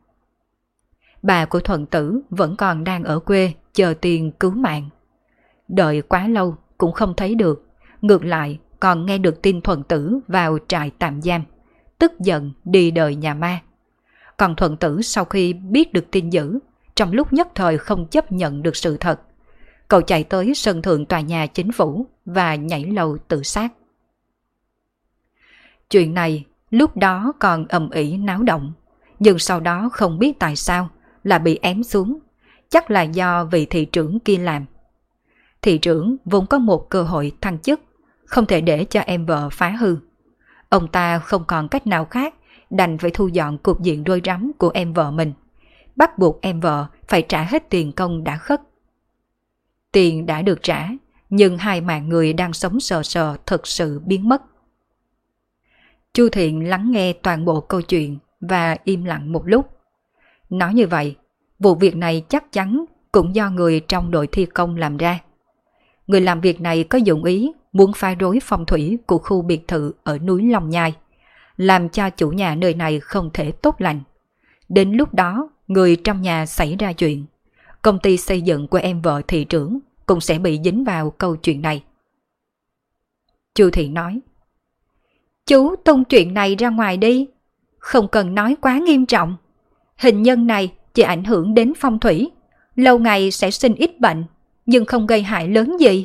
Bà của Thuận Tử vẫn còn đang ở quê chờ tiền cứu mạng. Đợi quá lâu cũng không thấy được, ngược lại còn nghe được tin Thuận Tử vào trại tạm giam, tức giận đi đời nhà ma. Còn Thuận Tử sau khi biết được tin dữ, trong lúc nhất thời không chấp nhận được sự thật, cậu chạy tới sân thượng tòa nhà chính phủ và nhảy lầu tự sát. Chuyện này lúc đó còn ầm ĩ náo động, nhưng sau đó không biết tại sao là bị ém xuống, chắc là do vị thị trưởng kia làm. Thị trưởng vốn có một cơ hội thăng chức, không thể để cho em vợ phá hư. Ông ta không còn cách nào khác, đành phải thu dọn cục diện rối rắm của em vợ mình, bắt buộc em vợ phải trả hết tiền công đã khất. Tiền đã được trả, nhưng 2 mạng người đang sống sờ sờ thực sự biến mất. Chu Thiện lắng nghe toàn bộ câu chuyện và im lặng một lúc. Nói như vậy, vụ việc này chắc chắn cũng do người trong đội thi công làm ra. Người làm việc này có dụng ý muốn phá rối phong thủy của khu biệt thự ở núi Long Nhai, làm cho chủ nhà nơi này không thể tốt lành. Đến lúc đó, người trong nhà xảy ra chuyện, công ty xây dựng của em vợ thị trưởng cũng sẽ bị dính vào câu chuyện này. Chu Thị nói, chú tung chuyện này ra ngoài đi, không cần nói quá nghiêm trọng. Hình nhân này chỉ ảnh hưởng đến phong thủy, lâu ngày sẽ sinh ít bệnh, nhưng không gây hại lớn gì.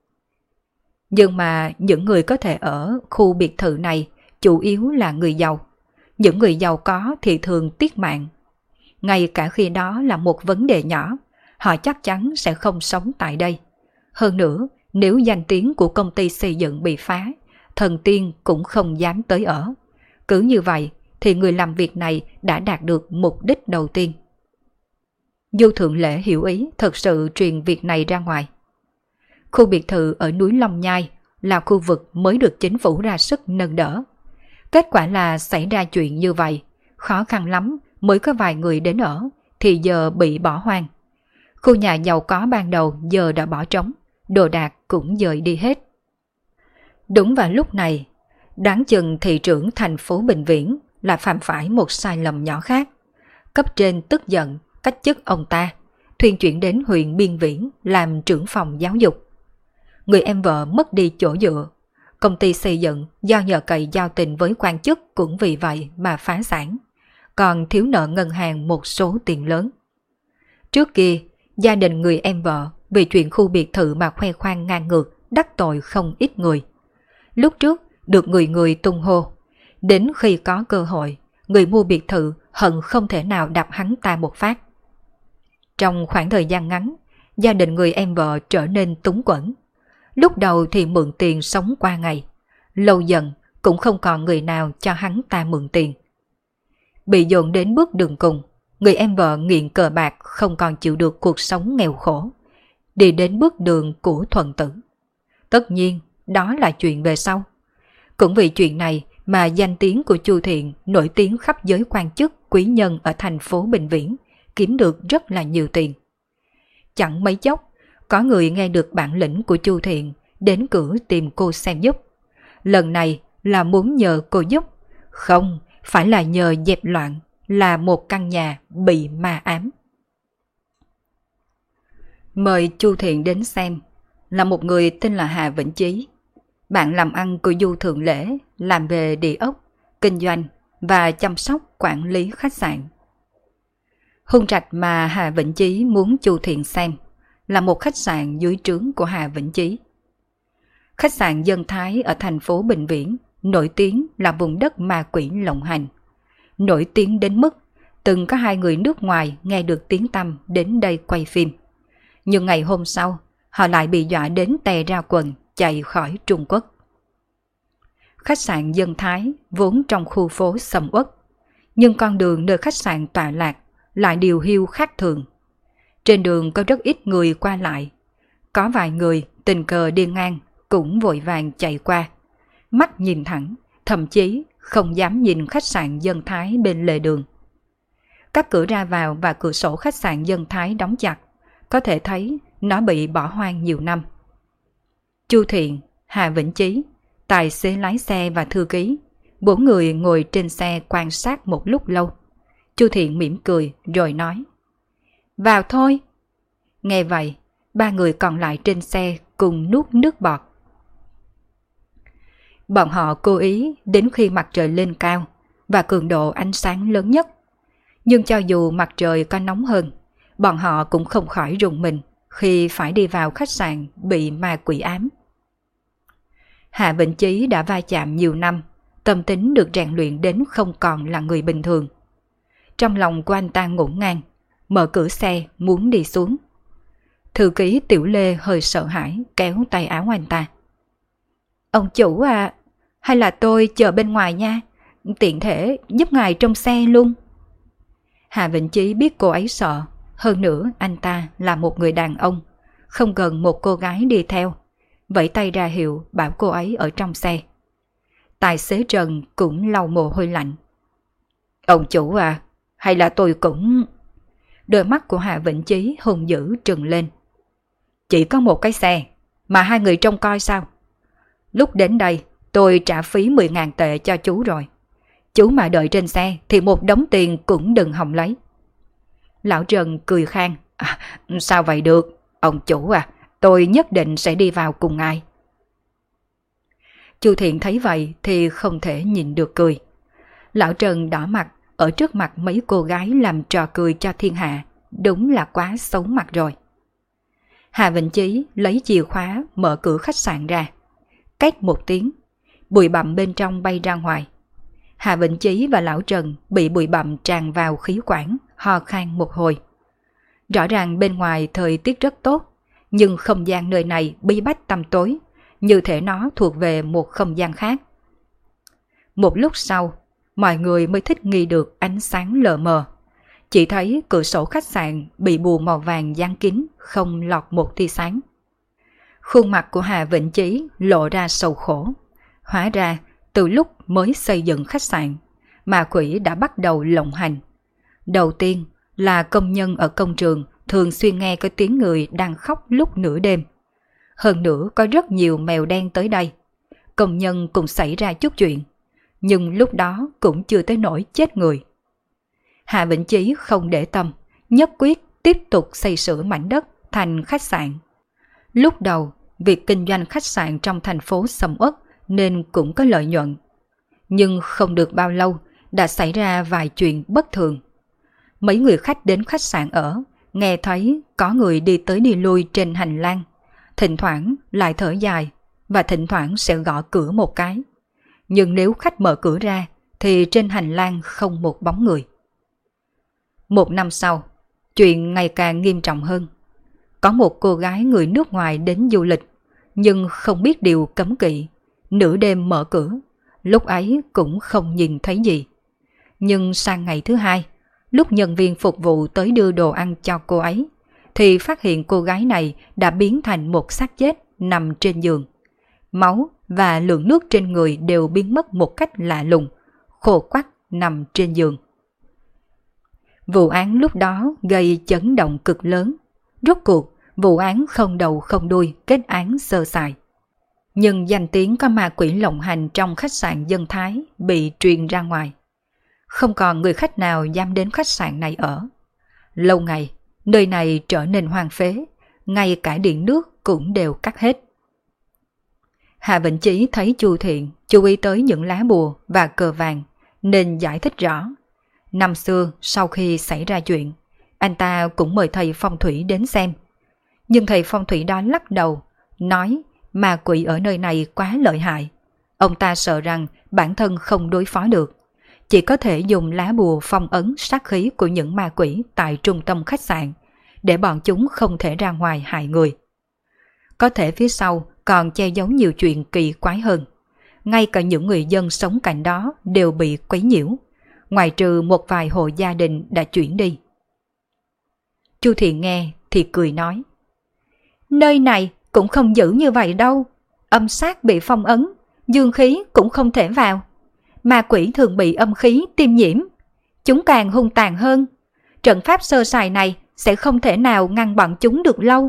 Nhưng mà những người có thể ở khu biệt thự này chủ yếu là người giàu. Những người giàu có thì thường tiếc mạng. Ngay cả khi đó là một vấn đề nhỏ, họ chắc chắn sẽ không sống tại đây. Hơn nữa, nếu danh tiếng của công ty xây dựng bị phá, thần tiên cũng không dám tới ở. Cứ như vậy thì người làm việc này đã đạt được mục đích đầu tiên. Du Thượng Lễ hiểu ý thật sự truyền việc này ra ngoài. Khu biệt thự ở núi Long Nhai là khu vực mới được chính phủ ra sức nâng đỡ. Kết quả là xảy ra chuyện như vậy, khó khăn lắm mới có vài người đến ở, thì giờ bị bỏ hoang. Khu nhà giàu có ban đầu giờ đã bỏ trống, đồ đạc cũng dời đi hết. Đúng vào lúc này, đoán chừng thị trưởng thành phố Bình Viễn là phạm phải một sai lầm nhỏ khác. Cấp trên tức giận, cách chức ông ta, thuyên chuyển đến huyện Biên Viễn làm trưởng phòng giáo dục. Người em vợ mất đi chỗ dựa, công ty xây dựng do nhờ cậy giao tình với quan chức cũng vì vậy mà phá sản, còn thiếu nợ ngân hàng một số tiền lớn. Trước kia, gia đình người em vợ vì chuyện khu biệt thự mà khoe khoang ngang ngược, đắc tội không ít người. Lúc trước được người người tung hô, đến khi có cơ hội, người mua biệt thự hận không thể nào đập hắn ta một phát. Trong khoảng thời gian ngắn, gia đình người em vợ trở nên túng quẫn. Lúc đầu thì mượn tiền sống qua ngày, lâu dần cũng không còn người nào cho hắn ta mượn tiền. Bị dồn đến bước đường cùng, người em vợ nghiện cờ bạc không còn chịu được cuộc sống nghèo khổ, đi đến bước đường của thuần tử. Tất nhiên, đó là chuyện về sau. Cũng vì chuyện này mà danh tiếng của Chu Thiện nổi tiếng khắp giới quan chức, quý nhân ở thành phố Bình Viễn, kiếm được rất là nhiều tiền. Chẳng mấy chốc, có người nghe được bản lĩnh của Chu Thiện đến cửa tìm cô xem giúp. Lần này là muốn nhờ cô giúp, không phải là nhờ dẹp loạn, là một căn nhà bị ma ám. Mời Chu Thiện đến xem là một người tên là Hà Vĩnh Chí, bạn làm ăn của Du Thượng Lễ, làm về địa ốc, kinh doanh và chăm sóc quản lý khách sạn. Hung trạch mà Hà Vĩnh Chí muốn Chu Thiện xem là một khách sạn dưới trướng của Hà Vĩnh Chí. Khách sạn Dân Thái ở thành phố Bình Viễn nổi tiếng là vùng đất ma quỷ lộng hành. Nổi tiếng đến mức từng có 2 người nước ngoài nghe được tiếng tăm đến đây quay phim. Nhưng ngày hôm sau, họ lại bị dọa đến tè ra quần chạy khỏi Trung Quốc. Khách sạn Dân Thái vốn trong khu phố sầm uất, nhưng con đường nơi khách sạn tọa lạc lại điều hiu khác thường. Trên đường có rất ít người qua lại. Có vài người tình cờ đi ngang cũng vội vàng chạy qua, mắt nhìn thẳng, thậm chí không dám nhìn khách sạn Dân Thái bên lề đường. Các cửa ra vào và cửa sổ khách sạn Dân Thái đóng chặt, có thể thấy nó bị bỏ hoang nhiều năm. Chu Thiện, Hà Vĩnh Chí, tài xế lái xe và thư ký, 4 người ngồi trên xe quan sát một lúc lâu. Chu Thiện mỉm cười rồi nói: "Vào thôi." Nghe vậy, 3 người còn lại trên xe cùng nuốt nước bọt. Bọn họ cố ý đến khi mặt trời lên cao và cường độ ánh sáng lớn nhất. Nhưng cho dù mặt trời có nóng hơn, bọn họ cũng không khỏi rùng mình khi phải đi vào khách sạn bị ma quỷ ám. Hạ Vĩnh Chí đã va chạm nhiều năm, tâm tính được rèn luyện đến không còn là người bình thường. Trong lòng của anh ta ngổn ngang, mở cửa xe muốn đi xuống. Thư ký Tiểu Lê hơi sợ hãi kéo tay áo anh ta. "Ông chủ à, hay là tôi chờ bên ngoài nha, tiện thể giúp ngài trong xe luôn." Hà Vĩnh Chí biết cô ấy sợ, hơn nữa anh ta là một người đàn ông, không cần một cô gái đi theo, vẫy tay ra hiệu bảo cô ấy ở trong xe. Tài xế Trần cũng lau mồ hôi lạnh. "Ông chủ à, hay là tôi cũng..." Đôi mắt của Hà Vĩnh Chí hung dữ trừng lên. "Chỉ có một cái xe, mà 2 người trông coi sao? Lúc đến đây, tôi trả phí 10.000 tệ cho chú rồi. Chú mà đợi trên xe thì một đống tiền cũng đừng hòng lấy." Lão Trần cười khan. "Sao vậy được? Ông chủ à, tôi nhất định sẽ đi vào cùng ngài." Chu Thiện thấy vậy thì không thể nhìn được cười. Lão Trần đỏ mặt ở trước mặt mấy cô gái làm trò cười cho thiên hạ, đúng là quá xấu mặt rồi. Hà Vĩnh Chí lấy chìa khóa mở cửa khách sạn ra. Két một tiếng, bụi bặm bên trong bay ra ngoài. Hà Vĩnh Chí và Lão Trần bị bụi bặm tràn vào khí quản, ho khan một hồi. Rõ ràng bên ngoài thời tiết rất tốt, nhưng không gian nơi này bí bách tăm tối, như thể nó thuộc về một không gian khác. Một lúc sau, mọi người mới thích nghi được ánh sáng lờ mờ. Chỉ thấy cửa sổ khách sạn bị bùa màu vàng dán kín, không lọt một tia sáng. Khuôn mặt của Hà Vĩnh Chí lộ ra sầu khổ. Hóa ra, từ lúc mới xây dựng khách sạn, ma quỷ đã bắt đầu lộng hành. Đầu tiên là công nhân ở công trường thường xuyên nghe có tiếng người đang khóc lúc nửa đêm. Hơn nữa có rất nhiều mèo đen tới đây. Công nhân cũng xảy ra chút chuyện, nhưng lúc đó cũng chưa tới nỗi chết người. Hạ Vĩnh Chí không để tâm, nhất quyết tiếp tục xây sửa mảnh đất thành khách sạn. Lúc đầu, việc kinh doanh khách sạn trong thành phố sầm uất nên cũng có lợi nhuận. Nhưng không được bao lâu đã xảy ra vài chuyện bất thường. Mấy người khách đến khách sạn ở, nghe thấy có người đi tới đi lui trên hành lang, thỉnh thoảng lại thở dài và thỉnh thoảng sẽ gõ cửa một cái. Nhưng nếu khách mở cửa ra thì trên hành lang không một bóng người. Một năm sau, chuyện ngày càng nghiêm trọng hơn. Có một cô gái người nước ngoài đến du lịch, nhưng không biết điều cấm kỵ, nửa đêm mở cửa, lúc ấy cũng không nhìn thấy gì. Nhưng sang ngày thứ 2, Lúc nhân viên phục vụ tới đưa đồ ăn cho cô ấy, thì phát hiện cô gái này đã biến thành một xác chết nằm trên giường. Máu và lượng nước trên người đều biến mất một cách lạ lùng, khô quắt nằm trên giường. Vụ án lúc đó gây chấn động cực lớn. Rốt cuộc, vụ án không đầu không đuôi, kết án sơ sài. Nhưng danh tiếng có ma quỷ lộng hành trong khách sạn Dân Thái bị truyền ra ngoài. Không còn người khách nào dám đến khách sạn này ở. Lâu ngày, nơi này trở nên hoang phế, ngay cả điện nước cũng đều cắt hết. Hà Vĩnh Chí thấy Chu Thiện chú ý tới những lá bùa và cờ vàng, nên giải thích rõ. Năm xưa, sau khi xảy ra chuyện, anh ta cũng mời thầy phong thủy đến xem. Nhưng thầy phong thủy đó lắc đầu, nói ma quỷ ở nơi này quá lợi hại. Ông ta sợ rằng bản thân không đối phó được, chỉ có thể dùng lá bùa phong ấn sát khí của những ma quỷ tại trung tâm khách sạn, để bọn chúng không thể ra ngoài hại người. Có thể phía sau còn che giấu nhiều chuyện kỳ quái hơn. Ngay cả những người dân sống cạnh đó đều bị quấy nhiễu, ngoài trừ một vài hộ gia đình đã chuyển đi. Chu Thiện nghe thì cười nói, nơi này cũng không giữ như vậy đâu. Âm sát bị phong ấn, dương khí cũng không thể vào. Ma quỷ thường bị âm khí tiêm nhiễm, chúng càng hung tàn hơn. Trận pháp sơ sài này sẽ không thể nào ngăn bọn chúng được lâu.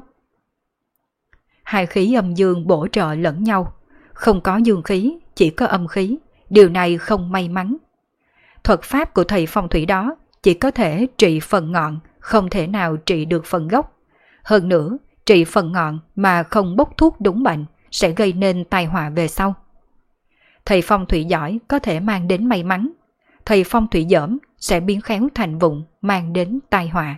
Hai khí âm dương bổ trợ lẫn nhau, không có dương khí, chỉ có âm khí, điều này không may mắn. Thuật pháp của thầy phong thủy đó chỉ có thể trị phần ngọn, không thể nào trị được phần gốc. Hơn nữa, trị phần ngọn mà không bốc thuốc đúng bệnh sẽ gây nên tai họa về sau. Thầy phong thủy giỏi có thể mang đến may mắn, thầy phong thủy dởm sẽ biến khéo thành vụng, mang đến tai họa.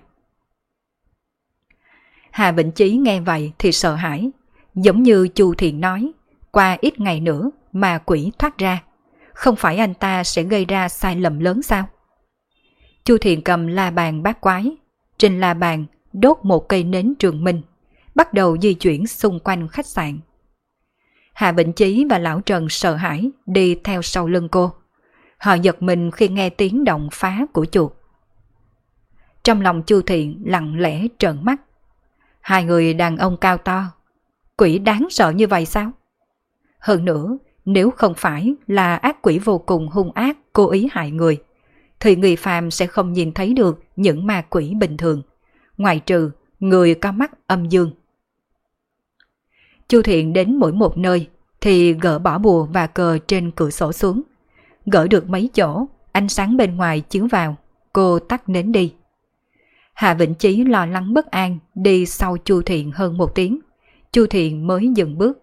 Hà Vĩnh Chí nghe vậy thì sợ hãi, giống như Chu Thiện nói, qua ít ngày nữa mà quỷ thoát ra, không phải anh ta sẽ gây ra sai lầm lớn sao? Chu Thiện cầm la bàn bát quái, trên la bàn đốt một cây nến trường minh, bắt đầu di chuyển xung quanh khách sạn. Hà Vĩnh Chí và Lão Trần sợ hãi đi theo sau lưng cô. Họ giật mình khi nghe tiếng động phá của chuột. Trong lòng Chu Thiện lặng lẽ trợn mắt. Hai người đàn ông cao to, quỷ đáng sợ như vậy sao? Hơn nữa, nếu không phải là ác quỷ vô cùng hung ác cố ý hại người, thì người phàm sẽ không nhìn thấy được những ma quỷ bình thường, ngoại trừ người có mắt âm dương. Chu Thiện đến mỗi một nơi thì gỡ bỏ bùa và cờ trên cửa sổ xuống. Gỡ được mấy chỗ, ánh sáng bên ngoài chiếu vào, cô tắt nến đi. Hà Vĩnh Chí lo lắng bất an đi sau Chu Thiện hơn một tiếng. Chu Thiện mới dừng bước.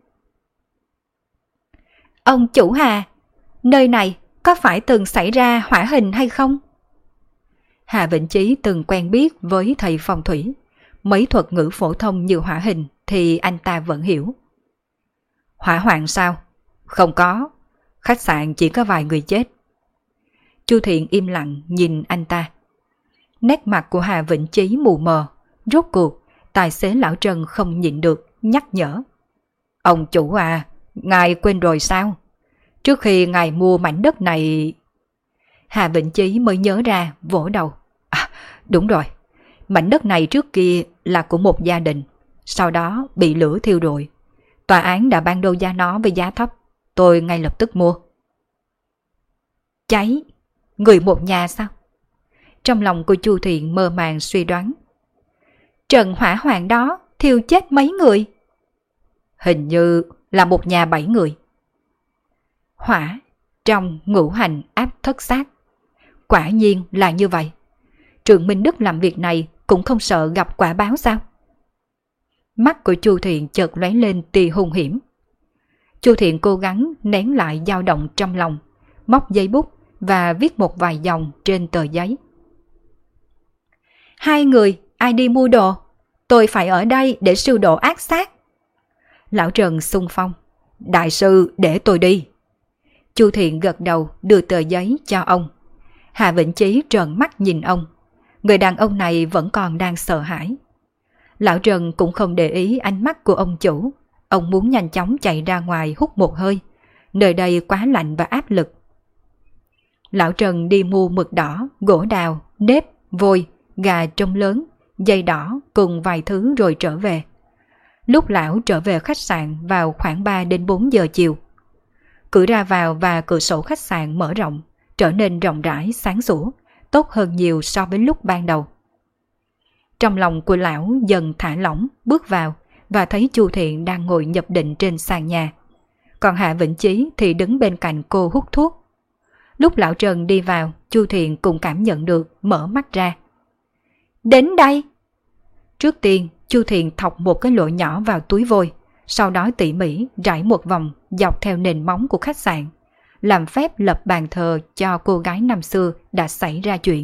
Ông chủ Hà, nơi này có phải từng xảy ra hỏa hình hay không? Hà Vĩnh Chí từng quen biết với thầy phong thủy. Mấy thuật ngữ phổ thông như hỏa hình thì anh ta vẫn hiểu. Hỏa hoạn sao? Không có. Khách sạn chỉ có vài người chết. Chu Thiện im lặng nhìn anh ta. Nét mặt của Hà Vĩnh Chí mù mờ. Rốt cuộc, tài xế Lão Trần không nhịn được, nhắc nhở. Ông chủ à, ngài quên rồi sao? Trước khi ngài mua mảnh đất này... Hà Vĩnh Chí mới nhớ ra, vỗ đầu. À, đúng rồi. Mảnh đất này trước kia là của một gia đình, sau đó bị lửa thiêu rụi. Tòa án đã ban đấu giá nó với giá thấp, tôi ngay lập tức mua. Cháy? Người một nhà sao? Trong lòng của Chu Thiện mơ màng suy đoán. Trận hỏa hoạn đó thiêu chết mấy người? Hình như là một nhà 7 người. Hỏa, trong ngũ hành áp thất sát. Quả nhiên là như vậy. Trương Minh Đức làm việc này cũng không sợ gặp quả báo sao? Mắt của Chu Thiện chợt lóe lên tia hung hiểm. Chu Thiện cố gắng nén lại dao động trong lòng, móc giấy bút và viết một vài dòng trên tờ giấy. 2 người, ai đi mua đồ? Tôi phải ở đây để siêu độ ác sát. Lão Trần xung phong. Đại sư, để tôi đi. Chu Thiện gật đầu đưa tờ giấy cho ông. Hà Vĩnh Chí trợn mắt nhìn ông. Người đàn ông này vẫn còn đang sợ hãi. Lão Trần cũng không để ý ánh mắt của ông chủ. Ông muốn nhanh chóng chạy ra ngoài hút một hơi. Nơi đây quá lạnh và áp lực. Lão Trần đi mua mực đỏ, gỗ đào, nếp, vôi, gà trống lớn, dây đỏ cùng vài thứ rồi trở về. Lúc lão trở về khách sạn vào khoảng 3 đến 4 giờ chiều. Cửa ra vào và cửa sổ khách sạn mở rộng, trở nên rộng rãi sáng sủa, tốt hơn nhiều so với lúc ban đầu. Trong lòng của lão dần thả lỏng, bước vào và thấy Chu Thiện đang ngồi nhập định trên sàn nhà. Còn Hạ Vĩnh Chí thì đứng bên cạnh cô hút thuốc. Lúc lão Trần đi vào, Chu Thiện cũng cảm nhận được, mở mắt ra. Đến đây! Trước tiên, Chu Thiện thọc một cái lỗ nhỏ vào túi vôi, sau đó tỉ mỉ rải một vòng dọc theo nền móng của khách sạn, làm phép lập bàn thờ cho cô gái năm xưa đã xảy ra chuyện.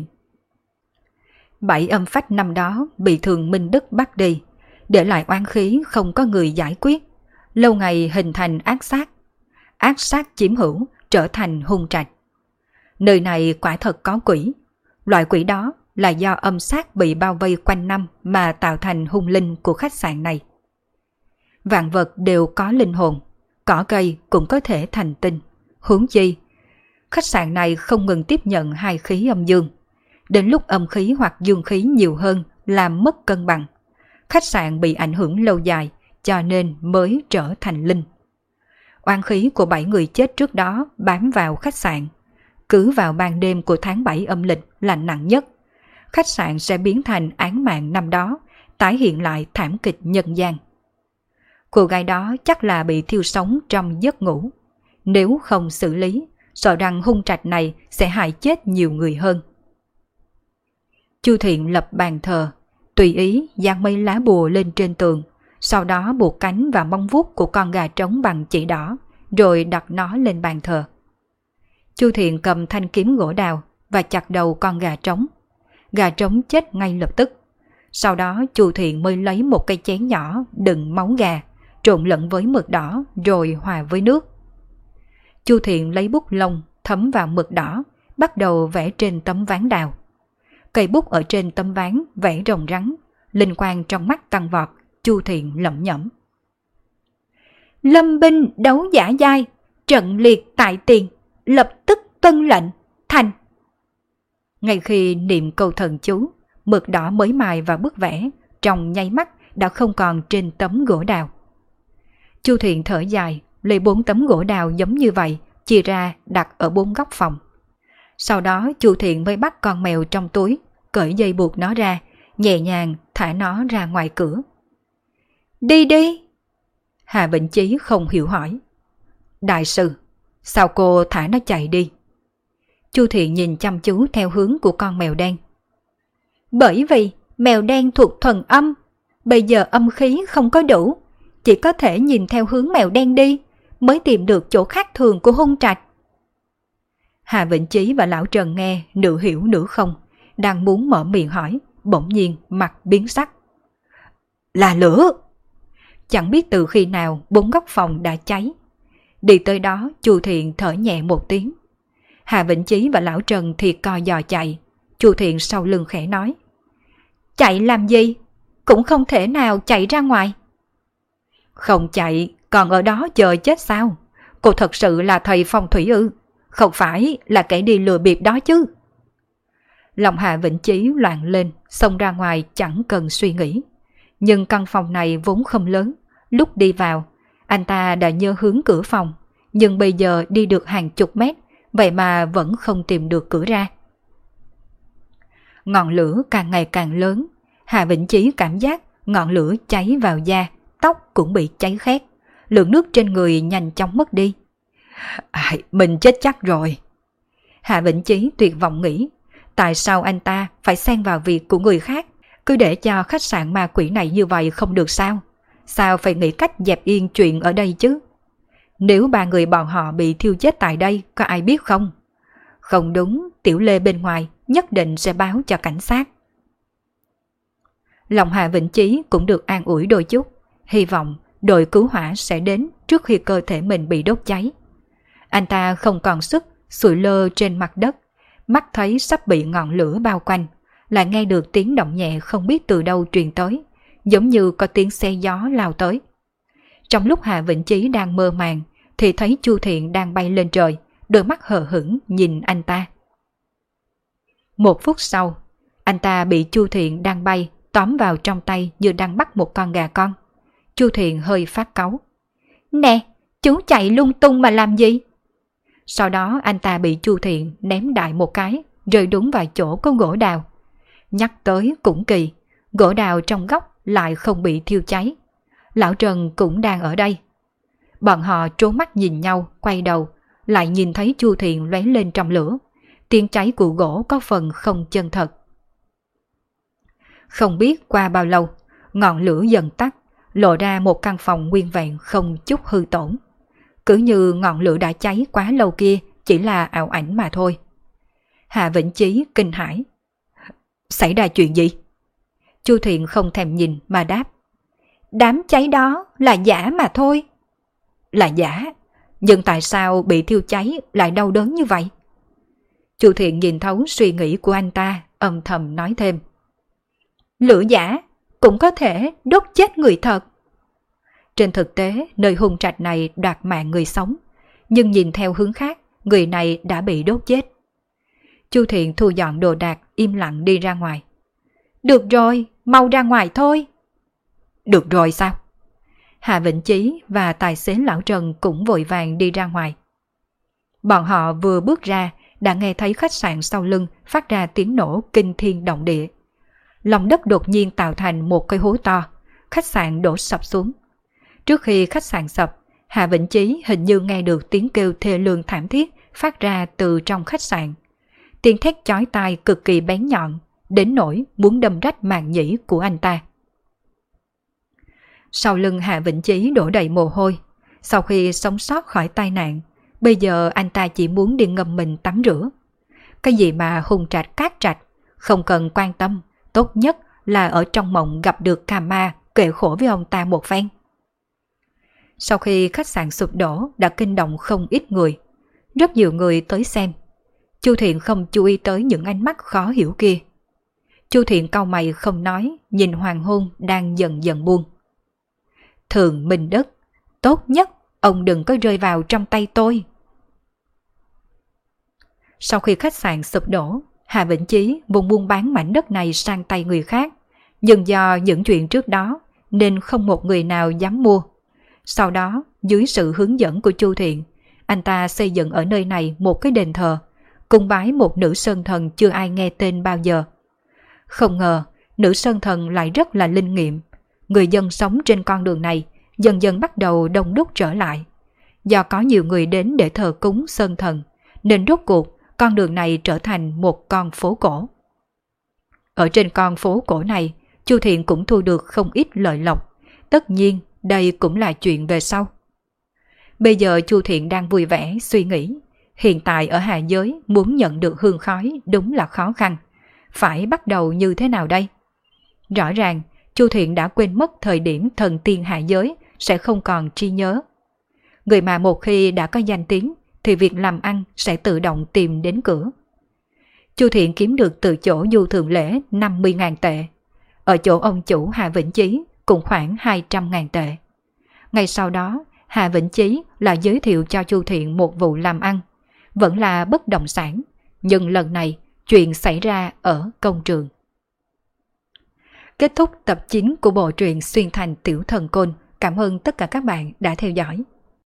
7 âm phách năm đó bị Thường Minh Đức bắt đi, để lại oán khí không có người giải quyết, lâu ngày hình thành ác sát chiếm hữu, trở thành hung trạch. Nơi này quả thật có quỷ, loại quỷ đó là do âm sát bị bao vây quanh năm mà tạo thành hung linh của khách sạn này. Vạn vật đều có linh hồn, cỏ cây cũng có thể thành tinh, huống chi khách sạn này không ngừng tiếp nhận hai khí âm dương. Đến lúc âm khí hoặc dương khí nhiều hơn làm mất cân bằng, khách sạn bị ảnh hưởng lâu dài cho nên mới trở thành linh. Oán khí của 7 người chết trước đó bám vào khách sạn. Cứ vào ban đêm của tháng 7 âm lịch là nặng nhất, khách sạn sẽ biến thành án mạng năm đó, tái hiện lại thảm kịch nhân gian. Cô gái đó chắc là bị thiêu sống trong giấc ngủ. Nếu không xử lý, sợ rằng hung trạch này sẽ hại chết nhiều người hơn. Chu Thiện lập bàn thờ, tùy ý dán mấy lá bùa lên trên tường, sau đó buộc cánh và móng vuốt của con gà trống bằng chỉ đỏ, rồi đặt nó lên bàn thờ. Chu Thiện cầm thanh kiếm gỗ đào và chặt đầu con gà trống. Gà trống chết ngay lập tức. Sau đó Chu Thiện mới lấy một cây chén nhỏ đựng máu gà, trộn lẫn với mực đỏ rồi hòa với nước. Chu Thiện lấy bút lông thấm vào mực đỏ, bắt đầu vẽ trên tấm ván đào. Cây bút ở trên tấm ván vẽ rồng rắn, linh quang trong mắt tăng vọt. Chu Thiện lẩm nhẩm: Lâm binh đấu giả giai, trận liệt tại tiền, lập tức tuân lệnh, thành. Ngay khi niệm câu thần chú, mực đỏ mới mài vào bức vẽ trong nháy mắt đã không còn trên tấm gỗ đào. Chu Thiện thở dài, lấy 4 tấm gỗ đào giống như vậy, chia ra đặt ở 4 góc phòng. Sau đó Chu Thiện mới bắt con mèo trong túi, cởi dây buộc nó ra, nhẹ nhàng thả nó ra ngoài cửa. Đi đi! Hà Vĩnh Chí không hiểu hỏi. Đại sư, sao cô thả nó chạy đi? Chu Thiện nhìn chăm chú theo hướng của con mèo đen. Bởi vì mèo đen thuộc thuần âm, bây giờ âm khí không có đủ, chỉ có thể nhìn theo hướng mèo đen đi mới tìm được chỗ khác thường của hung trạch. Hà Vĩnh Chí và Lão Trần nghe nửa hiểu nửa không, đang muốn mở miệng hỏi, bỗng nhiên mặt biến sắc. Là lửa! Chẳng biết từ khi nào 4 góc phòng đã cháy. Đi tới đó Chu Thiện thở nhẹ một tiếng. Hà Vĩnh Chí và Lão Trần thì co giò chạy. Chu Thiện sau lưng khẽ nói: Chạy làm gì? Cũng không thể nào chạy ra ngoài. Không chạy, còn ở đó chờ chết sao? Cô thật sự là thầy phong thủy ư? Không phải là kẻ đi lừa bịp đó chứ? Lòng Hà Vĩnh Chí loạn lên, xông ra ngoài chẳng cần suy nghĩ. Nhưng căn phòng này vốn không lớn. Lúc đi vào, anh ta đã nhớ hướng cửa phòng, nhưng bây giờ đi được hàng chục mét, vậy mà vẫn không tìm được cửa ra. Ngọn lửa càng ngày càng lớn. Hà Vĩnh Chí cảm giác ngọn lửa cháy vào da, tóc cũng bị cháy khét. Lượng nước trên người nhanh chóng mất đi. Mình chết chắc rồi. Hà Vĩnh Chí tuyệt vọng nghĩ, tại sao anh ta phải xen vào việc của người khác? Cứ để cho khách sạn ma quỷ này như vậy không được sao? Sao phải nghĩ cách dẹp yên chuyện ở đây chứ? Nếu 3 người bọn họ bị thiêu chết tại đây, có ai biết không? Không đúng, Tiểu Lê bên ngoài nhất định sẽ báo cho cảnh sát. Lòng Hà Vĩnh Chí cũng được an ủi đôi chút, hy vọng đội cứu hỏa sẽ đến trước khi cơ thể mình bị đốt cháy. Anh ta không còn sức, sụi lơ trên mặt đất, mắt thấy sắp bị ngọn lửa bao quanh, lại nghe được tiếng động nhẹ không biết từ đâu truyền tới, giống như có tiếng xe gió lao tới. Trong lúc Hà Vĩnh Chí đang mơ màng, thì thấy Chu Thiện đang bay lên trời, đôi mắt hờ hững nhìn anh ta. 1 phút sau, Anh ta bị Chu Thiện đang bay tóm vào trong tay như đang bắt một con gà con. Chu Thiện hơi phát cáu. Nè, chú chạy lung tung mà làm gì? Sau đó anh ta bị Chu Thiện ném đại một cái, rơi đúng vào chỗ có gỗ đào. Nhắc tới cũng kỳ, gỗ đào trong góc lại không bị thiêu cháy. Lão Trần cũng đang ở đây. Bọn họ trố mắt nhìn nhau, quay đầu, lại nhìn thấy Chu Thiện lóe lên trong lửa. Tiếng cháy của gỗ có phần không chân thật. Không biết qua bao lâu, ngọn lửa dần tắt, lộ ra một căn phòng nguyên vẹn không chút hư tổn. Cứ như ngọn lửa đã cháy quá lâu kia chỉ là ảo ảnh mà thôi. Hạ Vĩnh Chí kinh hãi. Xảy ra chuyện gì? Chu Thiện không thèm nhìn mà đáp. Đám cháy đó là giả mà thôi. Là giả? Nhưng tại sao bị thiêu cháy lại đau đớn như vậy? Chu Thiện nhìn thấu suy nghĩ của anh ta, âm thầm nói thêm. Lửa giả cũng có thể đốt chết người thật. Trên thực tế, nơi hung trạch này đoạt mạng người sống, nhưng nhìn theo hướng khác, người này đã bị đốt chết. Chu Thiện thu dọn đồ đạc, im lặng đi ra ngoài. Được rồi, mau ra ngoài thôi. Được rồi sao? Hạ Vĩnh Chí và tài xế Lão Trần cũng vội vàng đi ra ngoài. Bọn họ vừa bước ra, đã nghe thấy khách sạn sau lưng phát ra tiếng nổ kinh thiên động địa. Lòng đất đột nhiên tạo thành một cái hố to, khách sạn đổ sập xuống. Trước khi khách sạn sập, Hạ Vĩnh Chí hình như nghe được tiếng kêu thê lương thảm thiết phát ra từ trong khách sạn. Tiếng thét chói tai cực kỳ bén nhọn, đến nỗi muốn đâm rách màng nhĩ của anh ta. Sau lưng Hạ Vĩnh Chí đổ đầy mồ hôi. Sau khi sống sót khỏi tai nạn, bây giờ anh ta chỉ muốn đi ngâm mình tắm rửa. Cái gì mà hung trạch cát trạch, không cần quan tâm, tốt nhất là ở trong mộng gặp được Cà Ma kể khổ với ông ta một phen. Sau khi khách sạn sụp đổ đã kinh động không ít người. Rất nhiều người tới xem. Chu Thiện không chú ý tới những ánh mắt khó hiểu kia. Chu Thiện cau mày không nói, nhìn hoàng hôn đang dần dần buông. Thường Minh Đức, tốt nhất ông đừng có rơi vào trong tay tôi. Sau khi khách sạn sụp đổ, Hà Vĩnh Chí vùng buôn bán mảnh đất này sang tay người khác. Nhưng do những chuyện trước đó nên không một người nào dám mua. Sau đó, dưới sự hướng dẫn của Chu Thiện, anh ta xây dựng ở nơi này một cái đền thờ, cung bái một nữ sơn thần chưa ai nghe tên bao giờ. Không ngờ, nữ sơn thần lại rất là linh nghiệm. Người dân sống trên con đường này dần dần bắt đầu đông đúc trở lại. Do có nhiều người đến để thờ cúng sơn thần, nên rốt cuộc con đường này trở thành một con phố cổ. Ở trên con phố cổ này, Chu Thiện cũng thu được không ít lợi lộc. Tất nhiên, đây cũng là chuyện về sau. Bây giờ Chu Thiện đang vui vẻ suy nghĩ. Hiện tại ở hạ giới muốn nhận được hương khói đúng là khó khăn. Phải bắt đầu như thế nào đây? Rõ ràng, Chu Thiện đã quên mất thời điểm thần tiên hạ giới sẽ không còn trí nhớ. Người mà một khi đã có danh tiếng thì việc làm ăn sẽ tự động tìm đến cửa. Chu Thiện kiếm được từ chỗ Du Thượng Lễ 50.000 tệ. Ở chỗ ông chủ Hà Vĩnh Chí cũng khoảng 200.000 tệ. Ngay sau đó, Hà Vĩnh Chí là giới thiệu cho Chu Thiện một vụ làm ăn. Vẫn là bất động sản, nhưng lần này chuyện xảy ra ở công trường. Kết thúc tập 9 của bộ truyện Xuyên Thành Tiểu Thần Côn. Cảm ơn tất cả các bạn đã theo dõi.